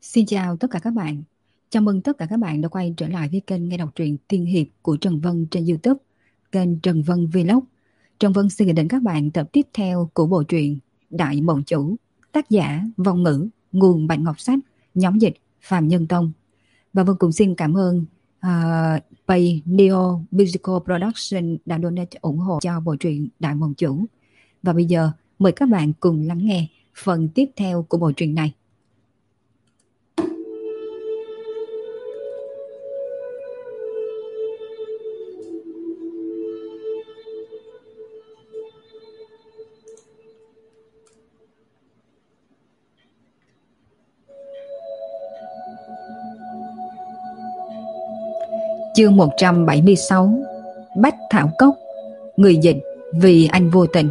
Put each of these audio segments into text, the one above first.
Xin chào tất cả các bạn. Chào mừng tất cả các bạn đã quay trở lại với kênh nghe đọc truyện tiên hiệp của Trần Vân trên YouTube, kênh Trần Vân Vlog. Trần Vân xin gửi đến các bạn tập tiếp theo của bộ truyện Đại Mộng Chủ, tác giả Vong Ngữ, nguồn Bạch Ngọc Sách, nhóm dịch Phạm Nhân Tông. Và Vân cũng xin cảm ơn Pay Neo Musical Production đã donate ủng hộ cho bộ truyện Đại Mộng Chủ. Và bây giờ mời các bạn cùng lắng nghe phần tiếp theo của bộ truyện này. Chương 176 Bách Thảo Cốc. Người dịch Vì Anh Vô Tình.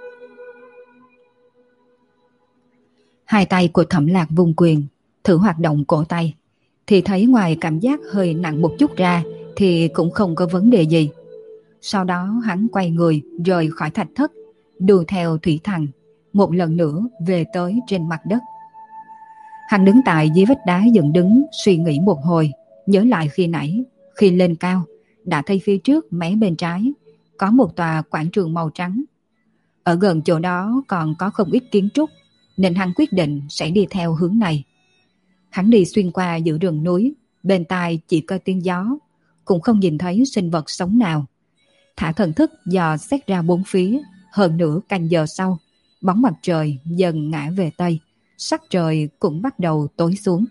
Hai tay của Thẩm Lạc vung quyền, thử hoạt động cổ tay, thì thấy ngoài cảm giác hơi nặng một chút ra thì cũng không có vấn đề gì. Sau đó hắn quay người rời khỏi thạch thất, đuổi theo Thủy Thần, một lần nữa về tới trên mặt đất. Hắn đứng tại dưới vách đá dựng đứng, suy nghĩ một hồi, nhớ lại khi nãy, khi lên cao, đã thấy phía trước mé bên trái có một tòa quảng trường màu trắng. Ở gần chỗ đó còn có không ít kiến trúc, nên hắn quyết định sẽ đi theo hướng này. Hắn đi xuyên qua giữa rừng núi, bên tai chỉ có tiếng gió, cũng không nhìn thấy sinh vật sống nào. Thả thần thức dò xét ra bốn phía, hơn nửa canh giờ sau, bóng mặt trời dần ngã về tây, sắc trời cũng bắt đầu tối xuống.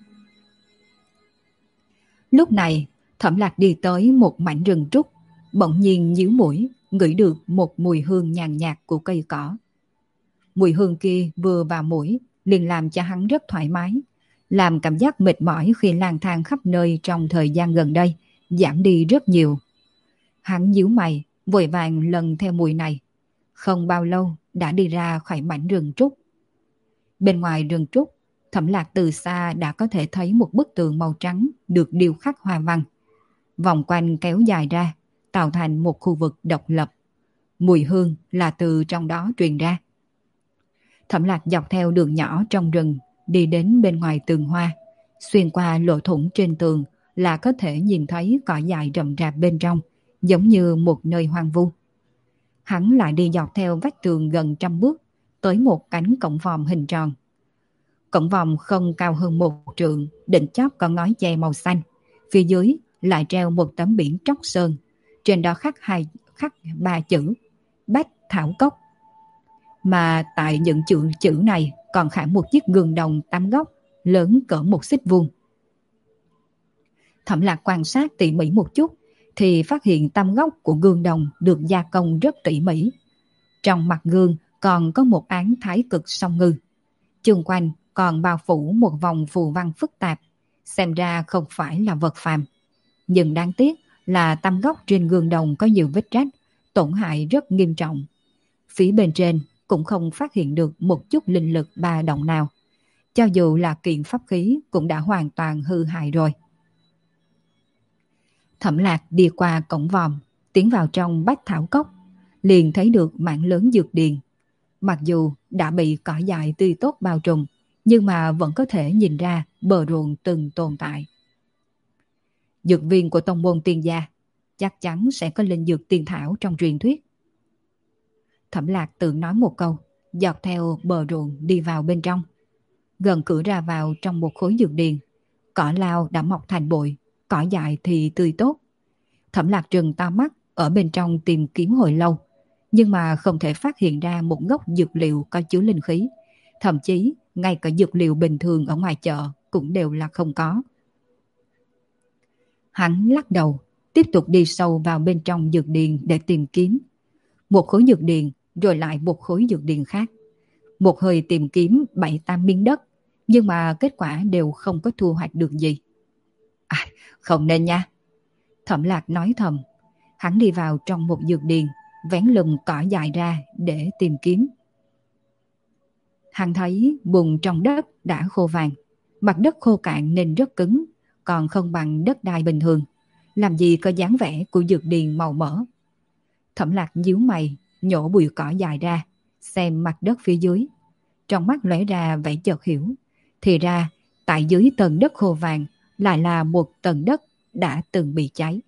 Lúc này, Thẩm Lạc đi tới một mảnh rừng trúc, bỗng nhiên nhíu mũi, ngửi được một mùi hương nhàn nhạt của cây cỏ. Mùi hương kia vừa vào mũi, liền làm cho hắn rất thoải mái, làm cảm giác mệt mỏi khi lang thang khắp nơi trong thời gian gần đây giảm đi rất nhiều. Hắn nhíu mày, vội vàng lần theo mùi này. Không bao lâu đã đi ra khỏi mảnh rừng trúc. Bên ngoài rừng trúc, Thẩm Lạc từ xa đã có thể thấy một bức tường màu trắng được điêu khắc hoa văn, vòng quanh kéo dài ra, tạo thành một khu vực độc lập. Mùi hương là từ trong đó truyền ra. Thẩm Lạc dọc theo đường nhỏ trong rừng, đi đến bên ngoài tường hoa. Xuyên qua lỗ thủng trên tường là có thể nhìn thấy cỏ dại rậm rạp bên trong, giống như một nơi hoang vu. Hắn lại đi dọc theo vách tường gần 100 bước, tới một cánh cổng vòm hình tròn. Cổng vòm không cao hơn 1 trượng, đỉnh chóp có ngói che màu xanh. Phía dưới lại treo một tấm biển tróc sơn, trên đó khắc 3 chữ Bách Thảo Cốc. Mà tại những chữ này còn khảm một chiếc gương đồng 8 góc, lớn cỡ 1 xích vuông. Thẩm Lạc quan sát tỉ mỉ một chút thì phát hiện 8 góc của gương đồng được gia công rất tỉ mỉ. Trong mặt gương còn có một áng thái cực song ngư, chung quanh còn bao phủ một vòng phù văn phức tạp, xem ra không phải là vật phàm. Nhưng đáng tiếc là 8 góc trên gương đồng có nhiều vết rách, tổn hại rất nghiêm trọng. Phía bên trên cũng không phát hiện được một chút linh lực ba động nào. Cho dù là kiện pháp khí cũng đã hoàn toàn hư hại rồi. Thẩm Lạc đi qua cổng vòm, tiến vào trong Bách Thảo Cốc, liền thấy được mảng lớn dược điền. Mặc dù đã bị cỏ dại tươi tốt bao trùm, nhưng mà vẫn có thể nhìn ra bờ ruộng từng tồn tại. Dược viên của tông môn Tiên gia chắc chắn sẽ có linh dược tiên thảo trong truyền thuyết. Thẩm Lạc tự nói một câu, dọc theo bờ ruộng đi vào bên trong. Gần cửa ra vào trong một khối dược điền, cỏ lao đã mọc thành bụi, cỏ dại thì tươi tốt. Thẩm Lạc trừng to mắt ở bên trong tìm kiếm hồi lâu, nhưng mà không thể phát hiện ra một gốc dược liệu có chứa linh khí. Thậm chí ngay cả dược liệu bình thường ở ngoài chợ cũng đều là không có. Hắn lắc đầu, tiếp tục đi sâu vào bên trong dược điền để tìm kiếm. Một khối dược điền, rồi lại một khối dược điền khác. Một hơi tìm kiếm 7-8 miếng đất, nhưng mà kết quả đều không có thu hoạch được gì. Không nên nha. Thẩm Lạc nói thầm. Hắn đi vào trong một dược điền, vén lùm cỏ dại ra để tìm kiếm. Hắn thấy bùn trong đất đã khô vàng, mặt đất khô cạn nên rất cứng, còn không bằng đất đai bình thường, làm gì có dáng vẻ của dược điền màu mỡ. Thẩm Lạc nhíu mày, nhổ bụi cỏ dài ra, xem mặt đất phía dưới. Trong mắt lóe ra vẻ chợt hiểu, thì ra tại dưới tầng đất khô vàng lại là một tầng đất đã từng bị cháy.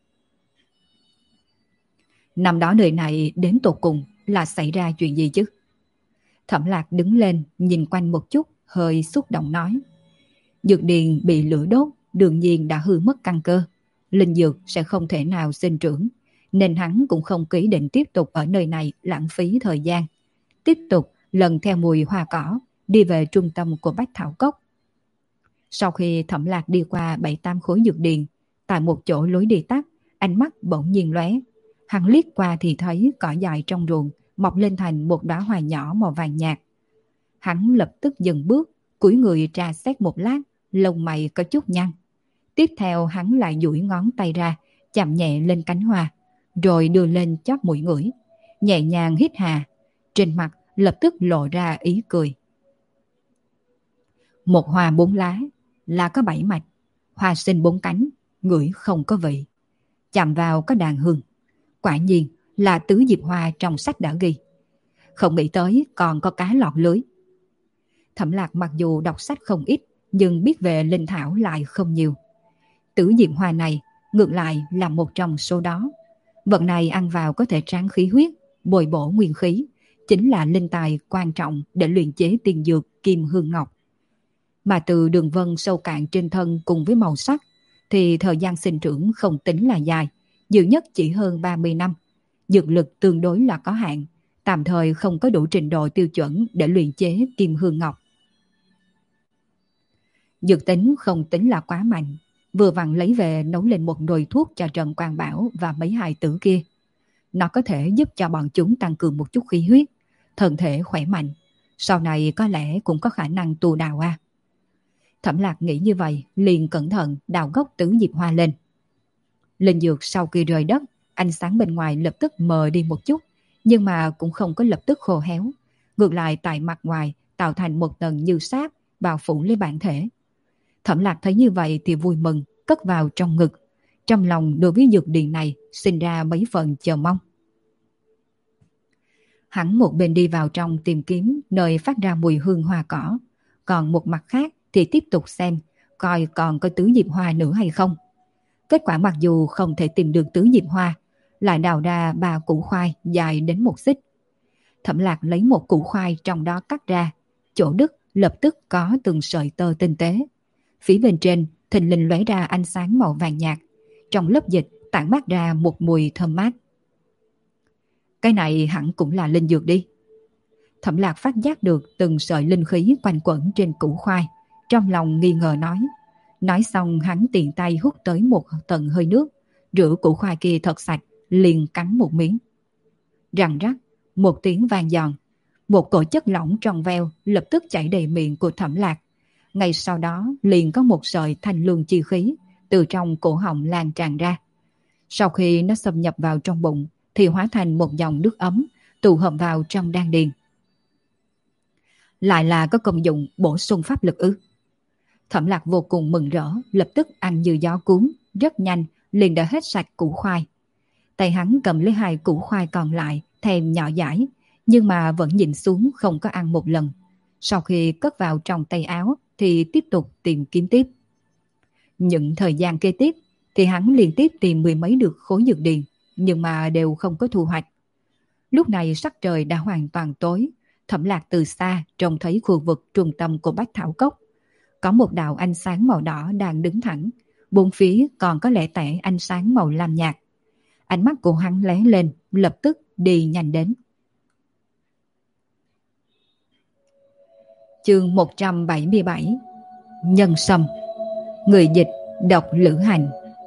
Năm đó nơi này đến tột cùng là xảy ra chuyện gì chứ? Thẩm Lạc đứng lên nhìn quanh một chút, hơi xúc động nói. Dược điền bị lửa đốt, đương nhiên đã hư mất căn cơ. Linh dược sẽ không thể nào sinh trưởng, nên hắn cũng không ý định tiếp tục ở nơi này lãng phí thời gian. Tiếp tục lần theo mùi hoa cỏ, đi về trung tâm của Bách Thảo Cốc. Sau khi Thẩm Lạc đi qua 7-8 khối dược điền, tại một chỗ lối đi tắt, ánh mắt bỗng nhiên lóe. Hắn liếc qua thì thấy cỏ dại trong ruộng mọc lên thành một đóa hoa nhỏ màu vàng nhạt. Hắn lập tức dừng bước, cúi người tra xét một lát, lông mày có chút nhăn. Tiếp theo hắn lại duỗi ngón tay ra, chạm nhẹ lên cánh hoa, rồi đưa lên chóp mũi ngửi, nhẹ nhàng hít hà. Trên mặt lập tức lộ ra ý cười. Một hoa 4 lá, là có 7 mạch, hoa sinh 4 cánh, ngửi không có vị, chạm vào có đàn hương. Quả nhiên là tứ diệp hoa trong sách đã ghi. Không nghĩ tới còn có cá lọt lưới. Thẩm Lạc mặc dù đọc sách không ít, nhưng biết về linh thảo lại không nhiều. Tứ diệp hoa này ngược lại là một trong số đó. Vật này ăn vào có thể tráng khí huyết, bồi bổ nguyên khí, chính là linh tài quan trọng để luyện chế tiên dược kim hương ngọc. Mà từ đường vân sâu cạn trên thân cùng với màu sắc thì thời gian sinh trưởng không tính là dài, nhiều nhất chỉ hơn 30 năm. Dược lực tương đối là có hạn, tạm thời không có đủ trình độ tiêu chuẩn để luyện chế kim hương ngọc. Dược tính không tính là quá mạnh, vừa vặn lấy về nấu lên một nồi thuốc cho Trần Quang Bảo và mấy hài tử kia. Nó có thể giúp cho bọn chúng tăng cường một chút khí huyết, thân thể khỏe mạnh, sau này có lẽ cũng có khả năng tu đào a. Thẩm Lạc nghĩ như vậy, liền cẩn thận đào gốc tứ diệp hoa lên. Linh dược sau khi rời đất, ánh sáng bên ngoài lập tức mờ đi một chút, nhưng mà cũng không có lập tức khô héo. Ngược lại tại mặt ngoài tạo thành một tầng như sáp bao phủ lấy bản thể. Thẩm Lạc thấy như vậy thì vui mừng, cất vào trong ngực. Trong lòng đối với dược điền này sinh ra mấy phần chờ mong. Hắn một bên đi vào trong tìm kiếm nơi phát ra mùi hương hoa cỏ, còn một mặt khác thì tiếp tục xem coi còn có tứ diệp hoa nữa hay không. Kết quả mặc dù không thể tìm được tứ diệp hoa, lại đào ra 3 củ khoai dài đến 1 xích. Thẩm Lạc lấy một củ khoai trong đó cắt ra, chỗ đứt lập tức có từng sợi tơ tinh tế. Phía bên trên thình lình lóe ra ánh sáng màu vàng nhạt, trong lớp dịch tản mát ra một mùi thơm mát. Cái này hẳn cũng là linh dược đi. Thẩm Lạc phát giác được từng sợi linh khí quanh quẩn trên củ khoai, trong lòng nghi ngờ nói. Nói xong hắn tiện tay hút tới một tầng hơi nước, rửa củ khoai kia thật sạch, liền cắn một miếng. Răng rắc, một tiếng vang giòn, một cổ chất lỏng trong veo lập tức chảy đầy miệng của Thẩm Lạc. Ngay sau đó liền có một sợi thanh lương chi khí từ trong cổ họng lan tràn ra. Sau khi nó xâm nhập vào trong bụng thì hóa thành một dòng nước ấm tụ hợp vào trong đan điền. Lại là có công dụng bổ sung pháp lực ư? Thẩm Lạc vô cùng mừng rỡ, lập tức ăn như gió cuốn, rất nhanh liền đã hết sạch củ khoai. Tay hắn cầm lấy 2 củ khoai còn lại, thèm nhỏ dãi, nhưng mà vẫn nhìn xuống không có ăn một lần. Sau khi cất vào trong tay áo thì tiếp tục tìm kiếm tiếp. Những thời gian kế tiếp thì hắn liên tiếp tìm 10 mấy được khối dược điền, nhưng mà đều không có thu hoạch. Lúc này sắc trời đã hoàn toàn tối. Thẩm Lạc từ xa trông thấy khu vực trung tâm của Bách Thảo Cốc. Có một đạo ánh sáng màu đỏ đang đứng thẳng, bốn phía còn có lẻ tẻ ánh sáng màu lam nhạt. Ánh mắt của hắn lóe lên, lập tức đi nhanh đến. Chương 177 Nhân Sâm. Người dịch đọc Lữ Hành.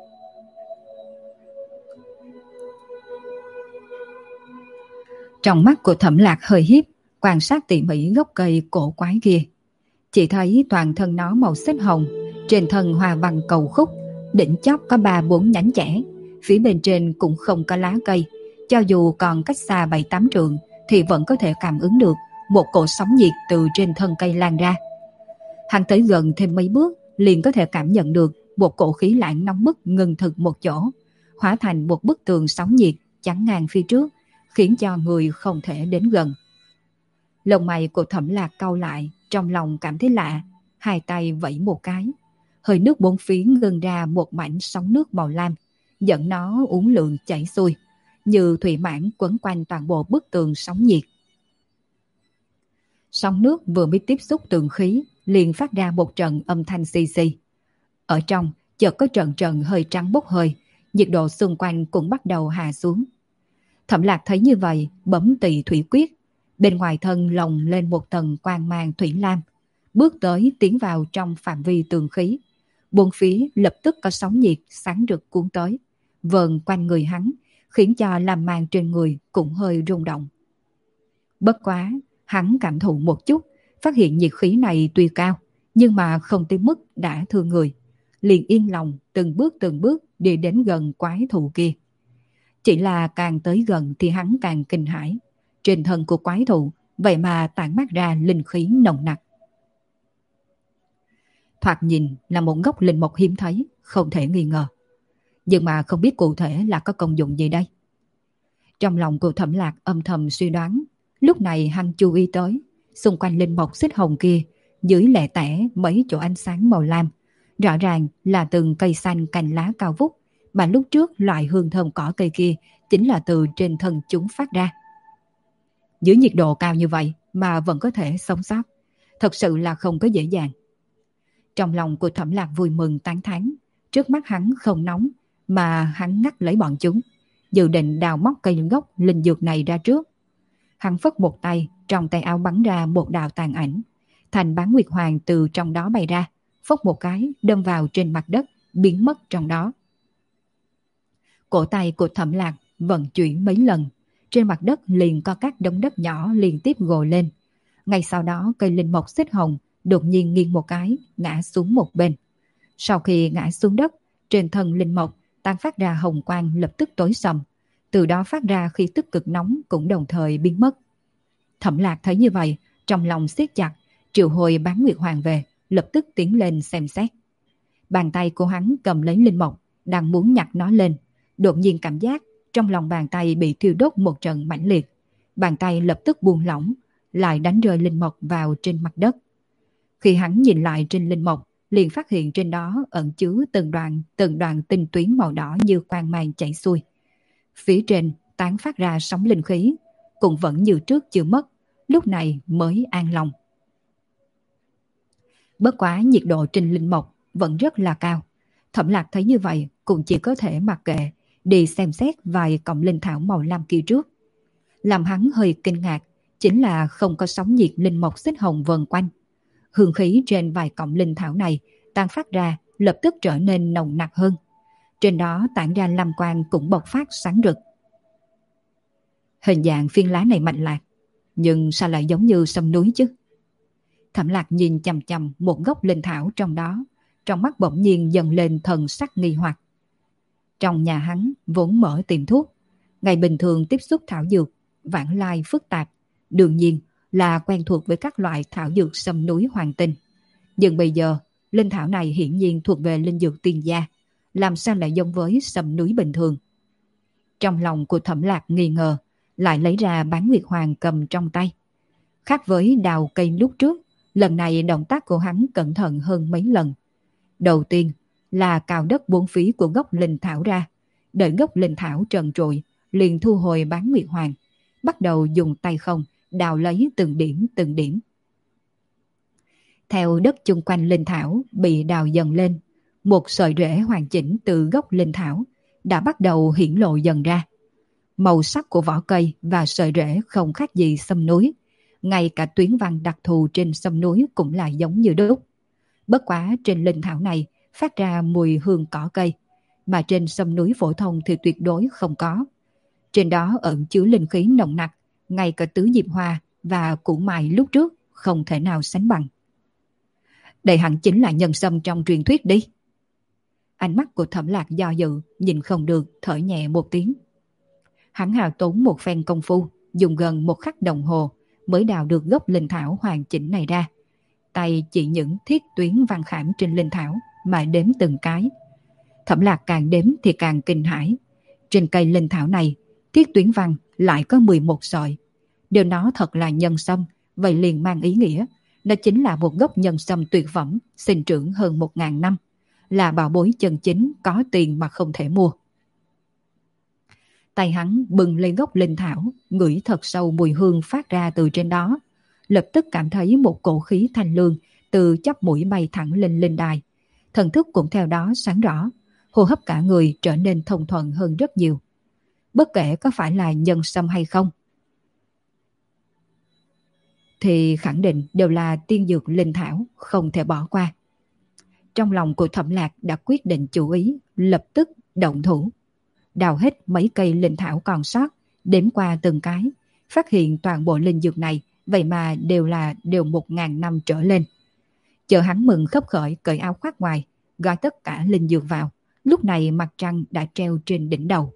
Trong mắt của Thẩm Lạc hơi híp, quan sát tỉ mỉ gốc cây cổ quái kia. Chỉ thấy toàn thân nó màu xích hồng, trên thân hoa văn cầu khúc, đỉnh chóp có 3-4 nhánh chẻ, phía bên trên cũng không có lá cây. Cho dù còn cách xa 7-8 trượng thì vẫn có thể cảm ứng được một cổ sóng nhiệt từ trên thân cây lan ra. Hắn tới gần thêm mấy bước liền có thể cảm nhận được một cổ khí lạnh nóng bức ngừng thực một chỗ, hóa thành một bức tường sóng nhiệt chắn ngang phía trước, khiến cho người không thể đến gần. Lông mày của Thẩm Lạc cau lại, trong lòng cảm thấy lạ. hai tay vẫy một cái. Hơi nước bốn phía ngưng ra một mảnh sóng nước màu lam, dẫn nó uốn lượn chảy xuôi, như thủy mãn quấn quanh toàn bộ bức tường sóng nhiệt. Sóng nước vừa mới tiếp xúc tường khí, liền phát ra một trận âm thanh xì xì. Ở trong, chợt có trận trận hơi trắng bốc hơi, nhiệt độ xung quanh cũng bắt đầu hạ xuống. Thẩm Lạc thấy như vậy, bấm tỳ thủy quyết, bên ngoài thân lồng lên một tầng quang mang thủy lam, bước tới tiến vào trong phạm vi tường khí. Bốn phía lập tức có sóng nhiệt sáng rực cuốn tới, vờn quanh người hắn, khiến cho làm màn trên người cũng hơi rung động. Bất quá, hắn cảm thụ một chút, phát hiện nhiệt khí này tuy cao, nhưng mà không tới mức đã thương người. Liền yên lòng từng bước đi đến gần quái thú kia. Chỉ là càng tới gần thì hắn càng kinh hãi. Trên thân của quái thú vậy mà tản mát ra linh khí nồng nặc. Thoạt nhìn là một gốc linh mộc hiếm thấy, không thể nghi ngờ. Nhưng mà không biết cụ thể là có công dụng gì đây. Trong lòng của Thẩm Lạc âm thầm suy đoán. Lúc này hắn chú ý tới, xung quanh linh mộc xích hồng kia, dưới lẻ tẻ mấy chỗ ánh sáng màu lam. Rõ ràng là từng cây xanh cành lá cao vút, mà lúc trước loại hương thơm cỏ cây kia chính là từ trên thân chúng phát ra. Dưới nhiệt độ cao như vậy mà vẫn có thể sống sót, thật sự là không có dễ dàng. Trong lòng của Thẩm Lạc vui mừng tán thán, trước mắt hắn không nóng mà hắn ngắt lấy bọn chúng, dự định đào móc cây gốc linh dược này ra trước. Hắn phất một tay, trong tay áo bắn ra một đạo tàn ảnh, thành bán nguyệt hoàng từ trong đó bay ra, phất một cái đâm vào trên mặt đất, biến mất trong đó. Cổ tay của Thẩm Lạc vận chuyển mấy lần, trên mặt đất liền có các đống đất nhỏ liên tiếp gồ lên. Ngay sau đó cây linh mộc xích hồng đột nhiên nghiêng một cái, ngã xuống một bên. Sau khi ngã xuống đất, trên thân linh mộc tan phát ra hồng quang lập tức tối sầm, từ đó phát ra khí tức cực nóng cũng đồng thời biến mất. Thẩm Lạc thấy như vậy, trong lòng siết chặt, triệu hồi bán nguyệt hoàng về, lập tức tiến lên xem xét. Bàn tay của hắn cầm lấy linh mộc, đang muốn nhặt nó lên, đột nhiên cảm giác trong lòng bàn tay bị thiêu đốt một trận mãnh liệt. Bàn tay lập tức buông lỏng, lại đánh rơi linh mộc vào trên mặt đất. Khi hắn nhìn lại trên linh mộc, liền phát hiện trên đó ẩn chứa từng đoạn tinh tuyến màu đỏ như quang mang chảy xuôi. Phía trên tán phát ra sóng linh khí, cũng vẫn như trước chưa mất, lúc này mới an lòng. Bất quá nhiệt độ trên linh mộc vẫn rất là cao. Thẩm Lạc thấy như vậy cũng chỉ có thể mặc kệ, đi xem xét vài cọng linh thảo màu lam kia trước. Làm hắn hơi kinh ngạc chính là không có sóng nhiệt linh mộc xích hồng vần quanh. Hương khí trên vài cọng linh thảo này tan phát ra lập tức trở nên nồng nặc hơn. Trên đó tản ra lam quang cũng bộc phát sáng rực. Hình dạng phiến lá này mạnh lạc, nhưng sao lại giống như sâm núi chứ? Thẩm Lạc nhìn chằm chằm một gốc linh thảo trong đó, trong mắt bỗng nhiên dần lên thần sắc nghi hoặc. Trong nhà hắn vốn mở tiệm thuốc, ngày bình thường tiếp xúc thảo dược, vãng lai phức tạp, đương nhiên là quen thuộc với các loại thảo dược sâm núi hoàng tinh. Nhưng bây giờ, linh thảo này hiển nhiên thuộc về linh dược tiên gia, làm sao lại giống với sâm núi bình thường? Trong lòng của Thẩm Lạc nghi ngờ, lại lấy ra bán nguyệt hoàng cầm trong tay. Khác với đào cây lúc trước, lần này động tác của hắn cẩn thận hơn mấy lần. Đầu tiên là cào đất bốn phía của gốc linh thảo ra, đợi gốc linh thảo trần trụi, liền thu hồi bán nguyệt hoàng, bắt đầu dùng tay không đào lấy từng điểm. Theo đất chung quanh linh thảo bị đào dần lên, một sợi rễ hoàn chỉnh từ gốc linh thảo đã bắt đầu hiển lộ dần ra. Màu sắc của vỏ cây và sợi rễ không khác gì sâm núi, ngay cả tuyến văn đặc thù trên sâm núi cũng là giống như đúc. Bất quá trên linh thảo này phát ra mùi hương cỏ cây, mà trên sâm núi phổ thông thì tuyệt đối không có. Trên đó ẩn chứa linh khí nồng nặc, ngay cả tứ diệp hoa và củ mài lúc trước không thể nào sánh bằng. Đây hẳn chính là nhân sâm trong truyền thuyết đi. Ánh mắt của Thẩm Lạc do dự, nhìn không được, thở nhẹ một tiếng. Hắn hào tốn một phen công phu, dùng gần 1 khắc đồng hồ mới đào được gốc linh thảo hoàn chỉnh này ra. Tay chỉ những thiết tuyến văn khảm trên linh thảo mà đếm từng cái. Thẩm Lạc càng đếm thì càng kinh hãi. Trên cây linh thảo này, thiết tuyến văn lại có 11 sợi. Điều nó thật là nhân sâm, vậy liền mang ý nghĩa Đó chính là một gốc nhân sâm tuyệt phẩm, sinh trưởng hơn 1.000 năm, là bảo bối chân chính có tiền mà không thể mua. Tay hắn bừng lên gốc linh thảo, ngửi thật sâu mùi hương phát ra từ trên đó, lập tức cảm thấy một cổ khí thanh lương từ chóp mũi bay thẳng lên linh đài. Thần thức cũng theo đó sáng rõ, hô hấp cả người trở nên thông thuận hơn rất nhiều. Bất kể có phải là nhân sâm hay không, thì khẳng định đều là tiên dược linh thảo, không thể bỏ qua. Trong lòng của Thẩm Lạc đã quyết định chủ ý, lập tức động thủ. Đào hết mấy cây linh thảo còn sót, đếm qua từng cái, phát hiện toàn bộ linh dược này vậy mà đều 1.000 năm trở lên. Chờ hắn mừng khấp khởi cởi áo khoác ngoài, gói tất cả linh dược vào. Lúc này mặt trăng đã treo trên đỉnh đầu.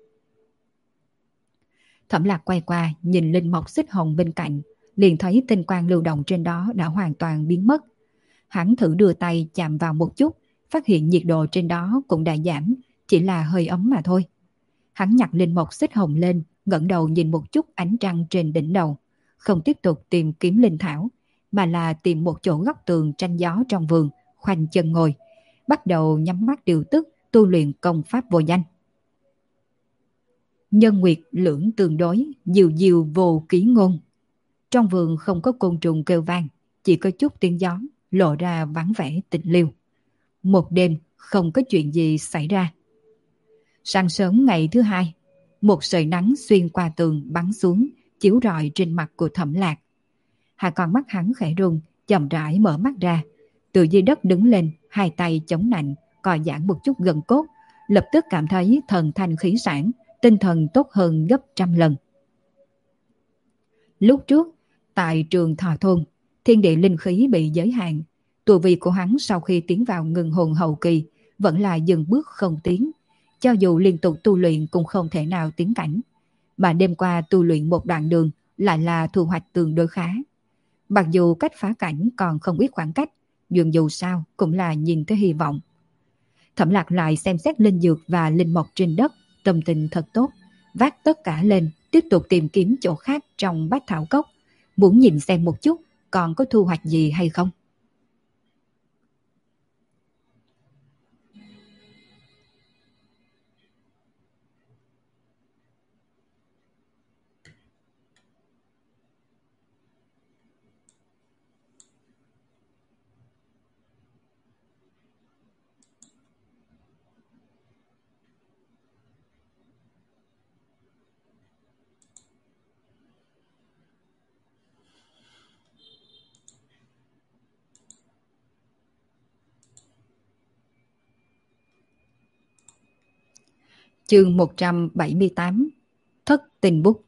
Thẩm Lạc quay qua nhìn linh mộc xích hồng bên cạnh, liền thấy tinh quang lưu động trên đó đã hoàn toàn biến mất. Hắn thử đưa tay chạm vào một chút, phát hiện nhiệt độ trên đó cũng đã giảm, chỉ là hơi ấm mà thôi. Hắn nhặt linh mộc xích hồng lên, ngẩng đầu nhìn một chút ánh trăng trên đỉnh đầu, không tiếp tục tìm kiếm linh thảo, mà là tìm một chỗ góc tường tranh gió trong vườn, khoanh chân ngồi, bắt đầu nhắm mắt điều tức, tu luyện công pháp vô danh. Nhân nguyệt lưỡng tương đối, diều diều vô ký ngôn. Trong vườn không có côn trùng kêu vang, chỉ có chút tiếng gió, lộ ra vắng vẻ tịch liêu. Một đêm không có chuyện gì xảy ra. Sáng sớm ngày thứ hai, một sợi nắng xuyên qua tường bắn xuống, chiếu rọi trên mặt của Thẩm Lạc. Hai con mắt hắn khẽ rung, chậm rãi mở mắt ra, từ dưới đất đứng lên, hai tay chống nạnh, co giãn một chút gân cốt, lập tức cảm thấy thần thanh khí sản, tinh thần tốt hơn gấp trăm lần. Lúc trước, tại trường Thọ Thôn, thiên địa linh khí bị giới hạn, tu vi của hắn sau khi tiến vào ngưng hồn hậu kỳ vẫn là dừng bước không tiến, cho dù liên tục tu luyện cũng không thể nào tiến cảnh. Mà đêm qua tu luyện một đoạn đường lại là thu hoạch tương đối khá. Mặc dù cách phá cảnh còn không ít khoảng cách, nhưng dù sao cũng là nhìn thấy hy vọng. Thẩm Lạc lại xem xét linh dược và linh mộc trên đất, tâm tình thật tốt, vác tất cả lên, tiếp tục tìm kiếm chỗ khác trong bách thảo cốc, muốn nhìn xem một chút còn có thu hoạch gì hay không. Chương 178, Thất Tình Bút.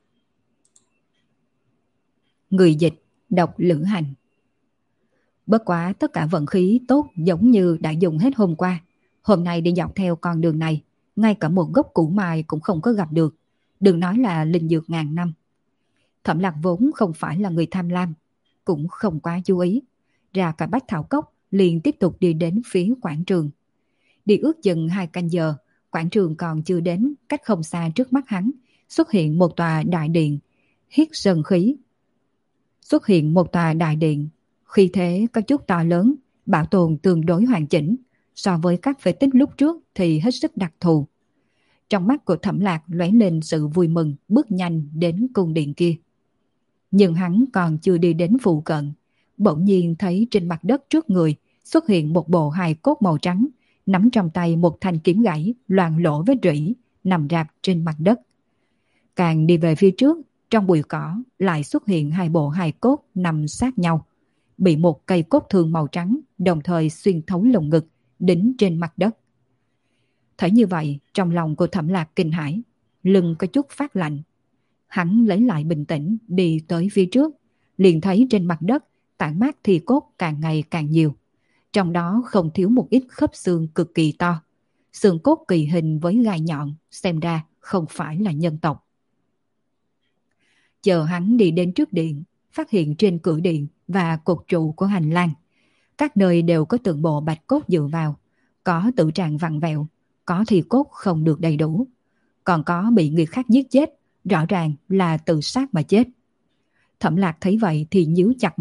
Người dịch, đọc Lữ Hành. Bất quá tất cả vận khí tốt giống như đã dùng hết hôm qua. Hôm nay đi dọc theo con đường này, ngay cả một gốc củ mai cũng không có gặp được, đừng nói là linh dược ngàn năm. Thẩm Lạc vốn không phải là người tham lam, cũng không quá chú ý, ra cả bách thảo cốc liền tiếp tục đi đến phía quảng trường. Đi ước chừng 2 canh giờ, quảng trường còn chưa đến, cách không xa trước mắt hắn xuất hiện một tòa đại điện, hít sơn khí. Khi thế có chút to lớn, bảo tồn tương đối hoàn chỉnh, so với các phế tích lúc trước thì hết sức đặc thù. Trong mắt của Thẩm Lạc lóe lên sự vui mừng, bước nhanh đến cung điện kia. Nhưng hắn còn chưa đi đến phụ cận, bỗng nhiên thấy trên mặt đất trước người xuất hiện một bộ hài cốt màu trắng, nắm trong tay một thanh kiếm gãy loang lổ vết rỉ, nằm rạp trên mặt đất. Càng đi về phía trước, trong bụi cỏ lại xuất hiện 2 bộ hài cốt nằm sát nhau, bị một cây cốt thương màu trắng đồng thời xuyên thấu lồng ngực, đính trên mặt đất. Thấy như vậy, trong lòng của Thẩm Lạc kinh hãi, lưng có chút phát lạnh. Hắn lấy lại bình tĩnh, đi tới phía trước, liền thấy trên mặt đất tản mát thi cốt càng ngày càng nhiều. Trong đó không thiếu một ít khớp xương cực kỳ to, xương cốt kỳ hình với gai nhọn, xem ra không phải là nhân tộc. Chờ hắn đi đến trước điện, phát hiện trên cửa điện và cột trụ của hành lang, các nơi đều có tượng bộ bạch cốt dựa vào, có tử trạng vặn vẹo, có thì cốt không được đầy đủ, còn có bị người khác giết chết, rõ ràng là tự sát mà chết. Thẩm Lạc thấy vậy thì nhíu chặt mày,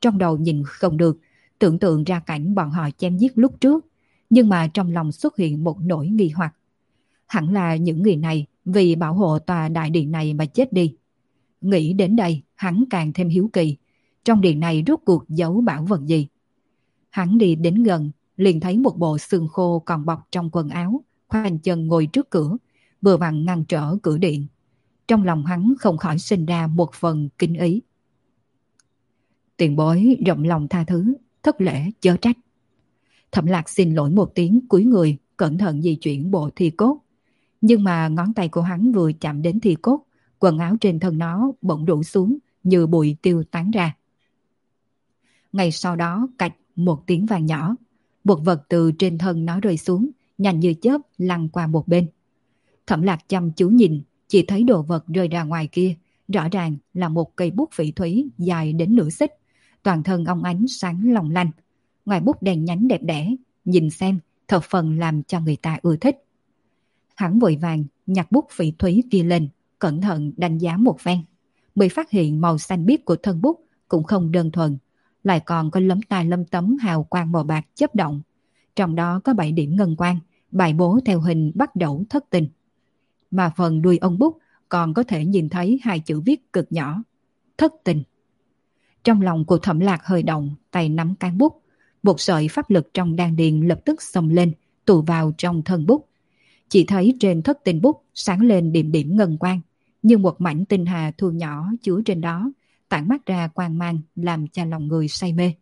trong đầu nhìn không được, tưởng tượng ra cảnh bọn họ chém giết lúc trước, nhưng mà trong lòng xuất hiện một nỗi nghi hoặc. Hẳn là những người này vì bảo hộ tòa đại điện này mà chết đi. Nghĩ đến đây, hắn càng thêm hiếu kỳ. Trong điện này rốt cuộc giấu bảo vật gì? Hắn đi đến gần, liền thấy một bộ xương khô còn bọc trong quần áo, khoanh chân ngồi trước cửa, vừa vặn ngăn trở cửa điện. Trong lòng hắn không khỏi sinh ra một phần kinh ý. Tiền bối rộng lòng tha thứ, thất lễ chớ trách. Thẩm Lạc xin lỗi một tiếng, cúi người, cẩn thận di chuyển bộ thi cốt. Nhưng mà ngón tay của hắn vừa chạm đến thi cốt, quần áo trên thân nó bỗng rủ xuống như bụi tiêu tán ra. Ngay sau đó cạch một tiếng vang nhỏ, một vật từ trên thân nó rơi xuống, nhanh như chớp lăn qua một bên. Thẩm Lạc chăm chú nhìn, chỉ thấy đồ vật rơi ra ngoài kia, rõ ràng là một cây bút phỉ thúy dài đến nửa xích, toàn thân óng ánh sáng long lanh. Ngoài bút đèn nhánh đẹp đẽ, nhìn xem thập phần làm cho người ta ưa thích. Hắn vội vàng nhặt bút phỉ thúy kia lên, cẩn thận đánh giá một phen, mới phát hiện màu xanh biếc của thân bút cũng không đơn thuần, lại còn có lấm tài lấm tấm hào quang màu bạc chớp động. Trong đó có 7 điểm ngân quang, bài bố theo hình bắt đầu thất tình. Mà phần đuôi ông bút còn có thể nhìn thấy 2 chữ viết cực nhỏ, thất tình. Trong lòng của Thẩm Lạc hơi động, tay nắm cán bút. Một sợi pháp lực trong đan điền lập tức xông lên, tụ vào trong thân bút. Chỉ thấy trên thất tình bút sáng lên điểm điểm ngân quang, như một mảnh tinh hà thu nhỏ chứa trên đó, tản mát ra quang mang làm cho lòng người say mê.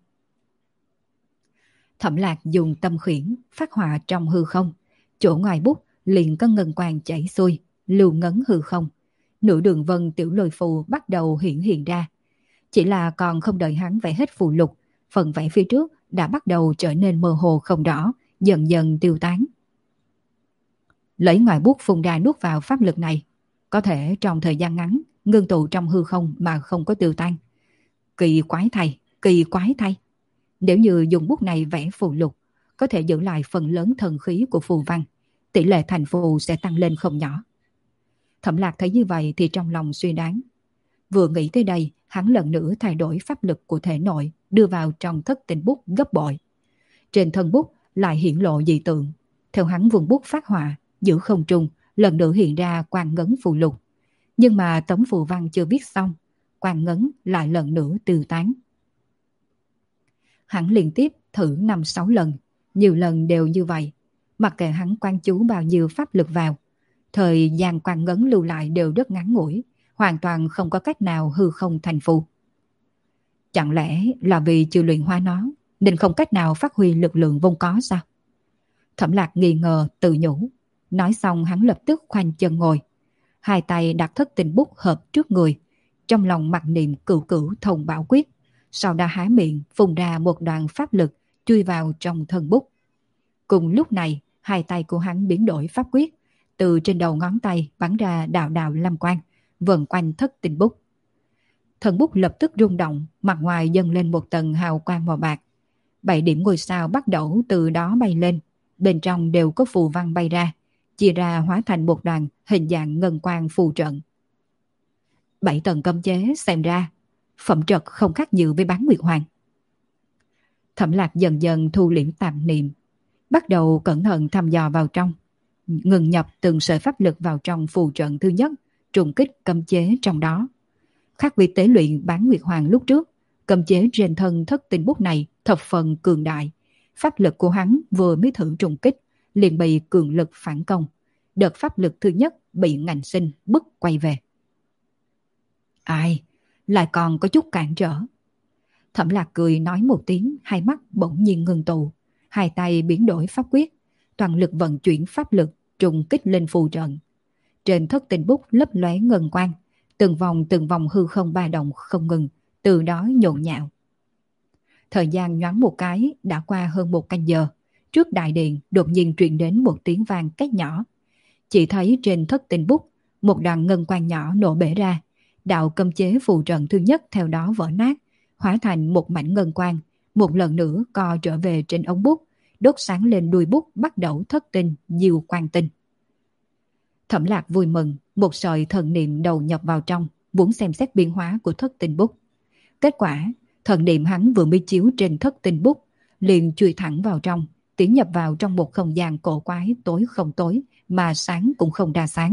Thẩm Lạc dùng tâm khuyển phát họa trong hư không, chỗ ngoài bút liền có ngân quang chảy xuôi, lưu ngấn hư không. Nửa đường vân tiểu lôi phù bắt đầu hiện ra. Chỉ là còn không đợi hắn vẽ hết phù lục, phần vẽ phía trước đã bắt đầu trở nên mơ hồ không rõ, dần dần tiêu tán. Lấy ngoài bút phun ra nuốt vào pháp lực này, có thể trong thời gian ngắn ngưng tụ trong hư không mà không có tiêu tan. Kỳ quái thay, kỳ quái thay. Nếu như dùng bút này vẽ phù lục, có thể giữ lại phần lớn thần khí của phù văn, tỷ lệ thành phù sẽ tăng lên không nhỏ. Thẩm Lạc thấy như vậy thì trong lòng suy đoán. Vừa nghĩ tới đây, hắn lần nữa thay đổi pháp lực của thể nội, đưa vào trong thất tình bút gấp bội. Trên thân bút lại hiện lộ dị tượng. Theo hắn vùng bút phát họa, giữa không trung lần nữa hiện ra quang ngấn phù lục. Nhưng mà tấm phù văn chưa viết xong, quang ngấn lại lần nữa tiêu tán. Hắn liên tiếp thử 5-6 lần, nhiều lần đều như vậy. Mặc kệ hắn quan chú bao nhiêu pháp lực vào, thời gian quang ngấn lưu lại đều rất ngắn ngủi, hoàn toàn không có cách nào hư không thành phù. Chẳng lẽ là vì chưa luyện hóa nó, nên không cách nào phát huy lực lượng vốn có sao? Thẩm Lạc nghi ngờ tự nhủ. Nói xong hắn lập tức khoanh chân ngồi, 2 tay đặt thất tình bút hợp trước người, trong lòng mặc niệm cửu cửu thông bảo quyết, sau đó há miệng phun ra một đoạn pháp lực chui vào trong thân bút. Cùng lúc này 2 tay của hắn biến đổi pháp quyết, từ trên đầu ngón tay bắn ra đạo đạo lam quang, vần quanh thất tình bút. Thân bút lập tức rung động, mặt ngoài dâng lên một tầng hào quang màu bạc. 7 điểm ngôi sao bắt đầu từ đó bay lên, bên trong đều có phù văn bay ra, chia ra hóa thành một đoàn hình dạng ngân quang phù trận. 7 tầng cấm chế xem ra, phẩm trật không khác nhiều với Bán Nguyệt Hoàng. Thẩm Lạc dần dần thu liễm tạp niệm, bắt đầu cẩn thận thăm dò vào trong, ngừng nhập từng sợi pháp lực vào trong phù trận thứ nhất, trùng kích cấm chế trong đó. Khác với tế luyện Bán Nguyệt Hoàng lúc trước, cấm chế trên thân thất tình bút này thập phần cường đại. Pháp lực của hắn vừa mới thử trùng kích, liền bị cường lực phản công. Đợt pháp lực thứ nhất bị ngạnh sinh bức quay về. Ai, lại còn có chút cản trở. Thẩm Lạc cười nói một tiếng, hai mắt bỗng nhiên ngưng tụ, 2 tay biến đổi pháp quyết, toàn lực vận chuyển pháp lực trùng kích lên phù trận. Trên thất tình bút lấp lóe ngân quang, từng vòng hư không ba động không ngừng, từ đó nhộn nhạo. Thời gian nhoáng một cái đã qua hơn 1 canh giờ, trước đại điện đột nhiên truyền đến một tiếng vang két nhỏ. Chỉ thấy trên thất tình bút, một đoàn ngân quang nhỏ nổ bể ra, đạo cấm chế phù trận thứ nhất theo đó vỡ nát, hóa thành một mảnh ngân quang, một lần nữa co trở về trên ống bút, đốt sáng lên đuôi bút bắt đầu thất tinh, diệu quang tinh. Thẩm Lạc vui mừng, một sợi thần niệm đầu nhập vào trong, muốn xem xét biến hóa của thất tinh bút. Kết quả, Thần niệm hắn vừa mới chiếu trên thất tinh bút, liền chui thẳng vào trong, tiến nhập vào trong một không gian cổ quái tối không tối, mà sáng cũng không đa sáng.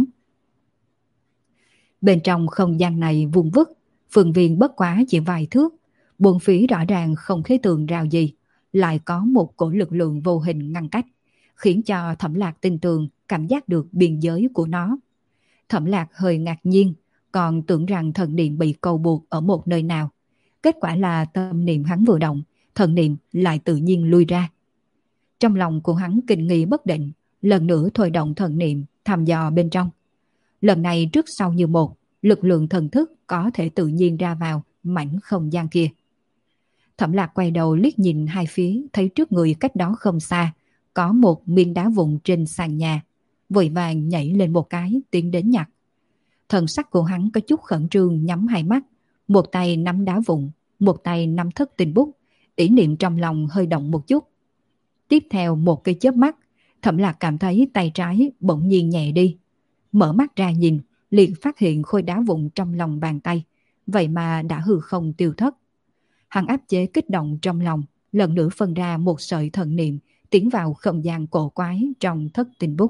Bên trong không gian này vuông vức, phương viên bất quá chỉ vài thước, bốn phía rõ ràng không thấy tường rào gì, lại có một cổ lực lượng vô hình ngăn cách, khiến cho Thẩm Lạc tin tưởng cảm giác được biên giới của nó. Thẩm Lạc hơi ngạc nhiên, còn tưởng rằng thần niệm bị cầu buộc ở một nơi nào. Kết quả là tâm niệm hắn vừa động, thần niệm lại tự nhiên lui ra. Trong lòng của hắn kinh nghi bất định, lần nữa thôi động thần niệm thăm dò bên trong. Lần này trước sau như một, lực lượng thần thức có thể tự nhiên ra vào mảnh không gian kia. Thẩm Lạc quay đầu liếc nhìn hai phía, thấy trước người cách đó không xa, có một miếng đá vụn trên sàn nhà. Vội vàng nhảy lên một cái, tiến đến nhặt. Thần sắc của hắn có chút khẩn trương, nhắm hai mắt, một tay nắm đá vụn, một tay nắm thất tinh bút, ý niệm trong lòng hơi động một chút. Tiếp theo một cái chớp mắt, Thẩm Lạc cảm thấy tay trái bỗng nhiên nhẹ đi. Mở mắt ra nhìn, liền phát hiện khối đá vụn trong lòng bàn tay, vậy mà đã hư không tiêu thất. Hắn áp chế kích động trong lòng, lần nữa phân ra một sợi thần niệm, tiến vào không gian cổ quái trong thất tinh bút.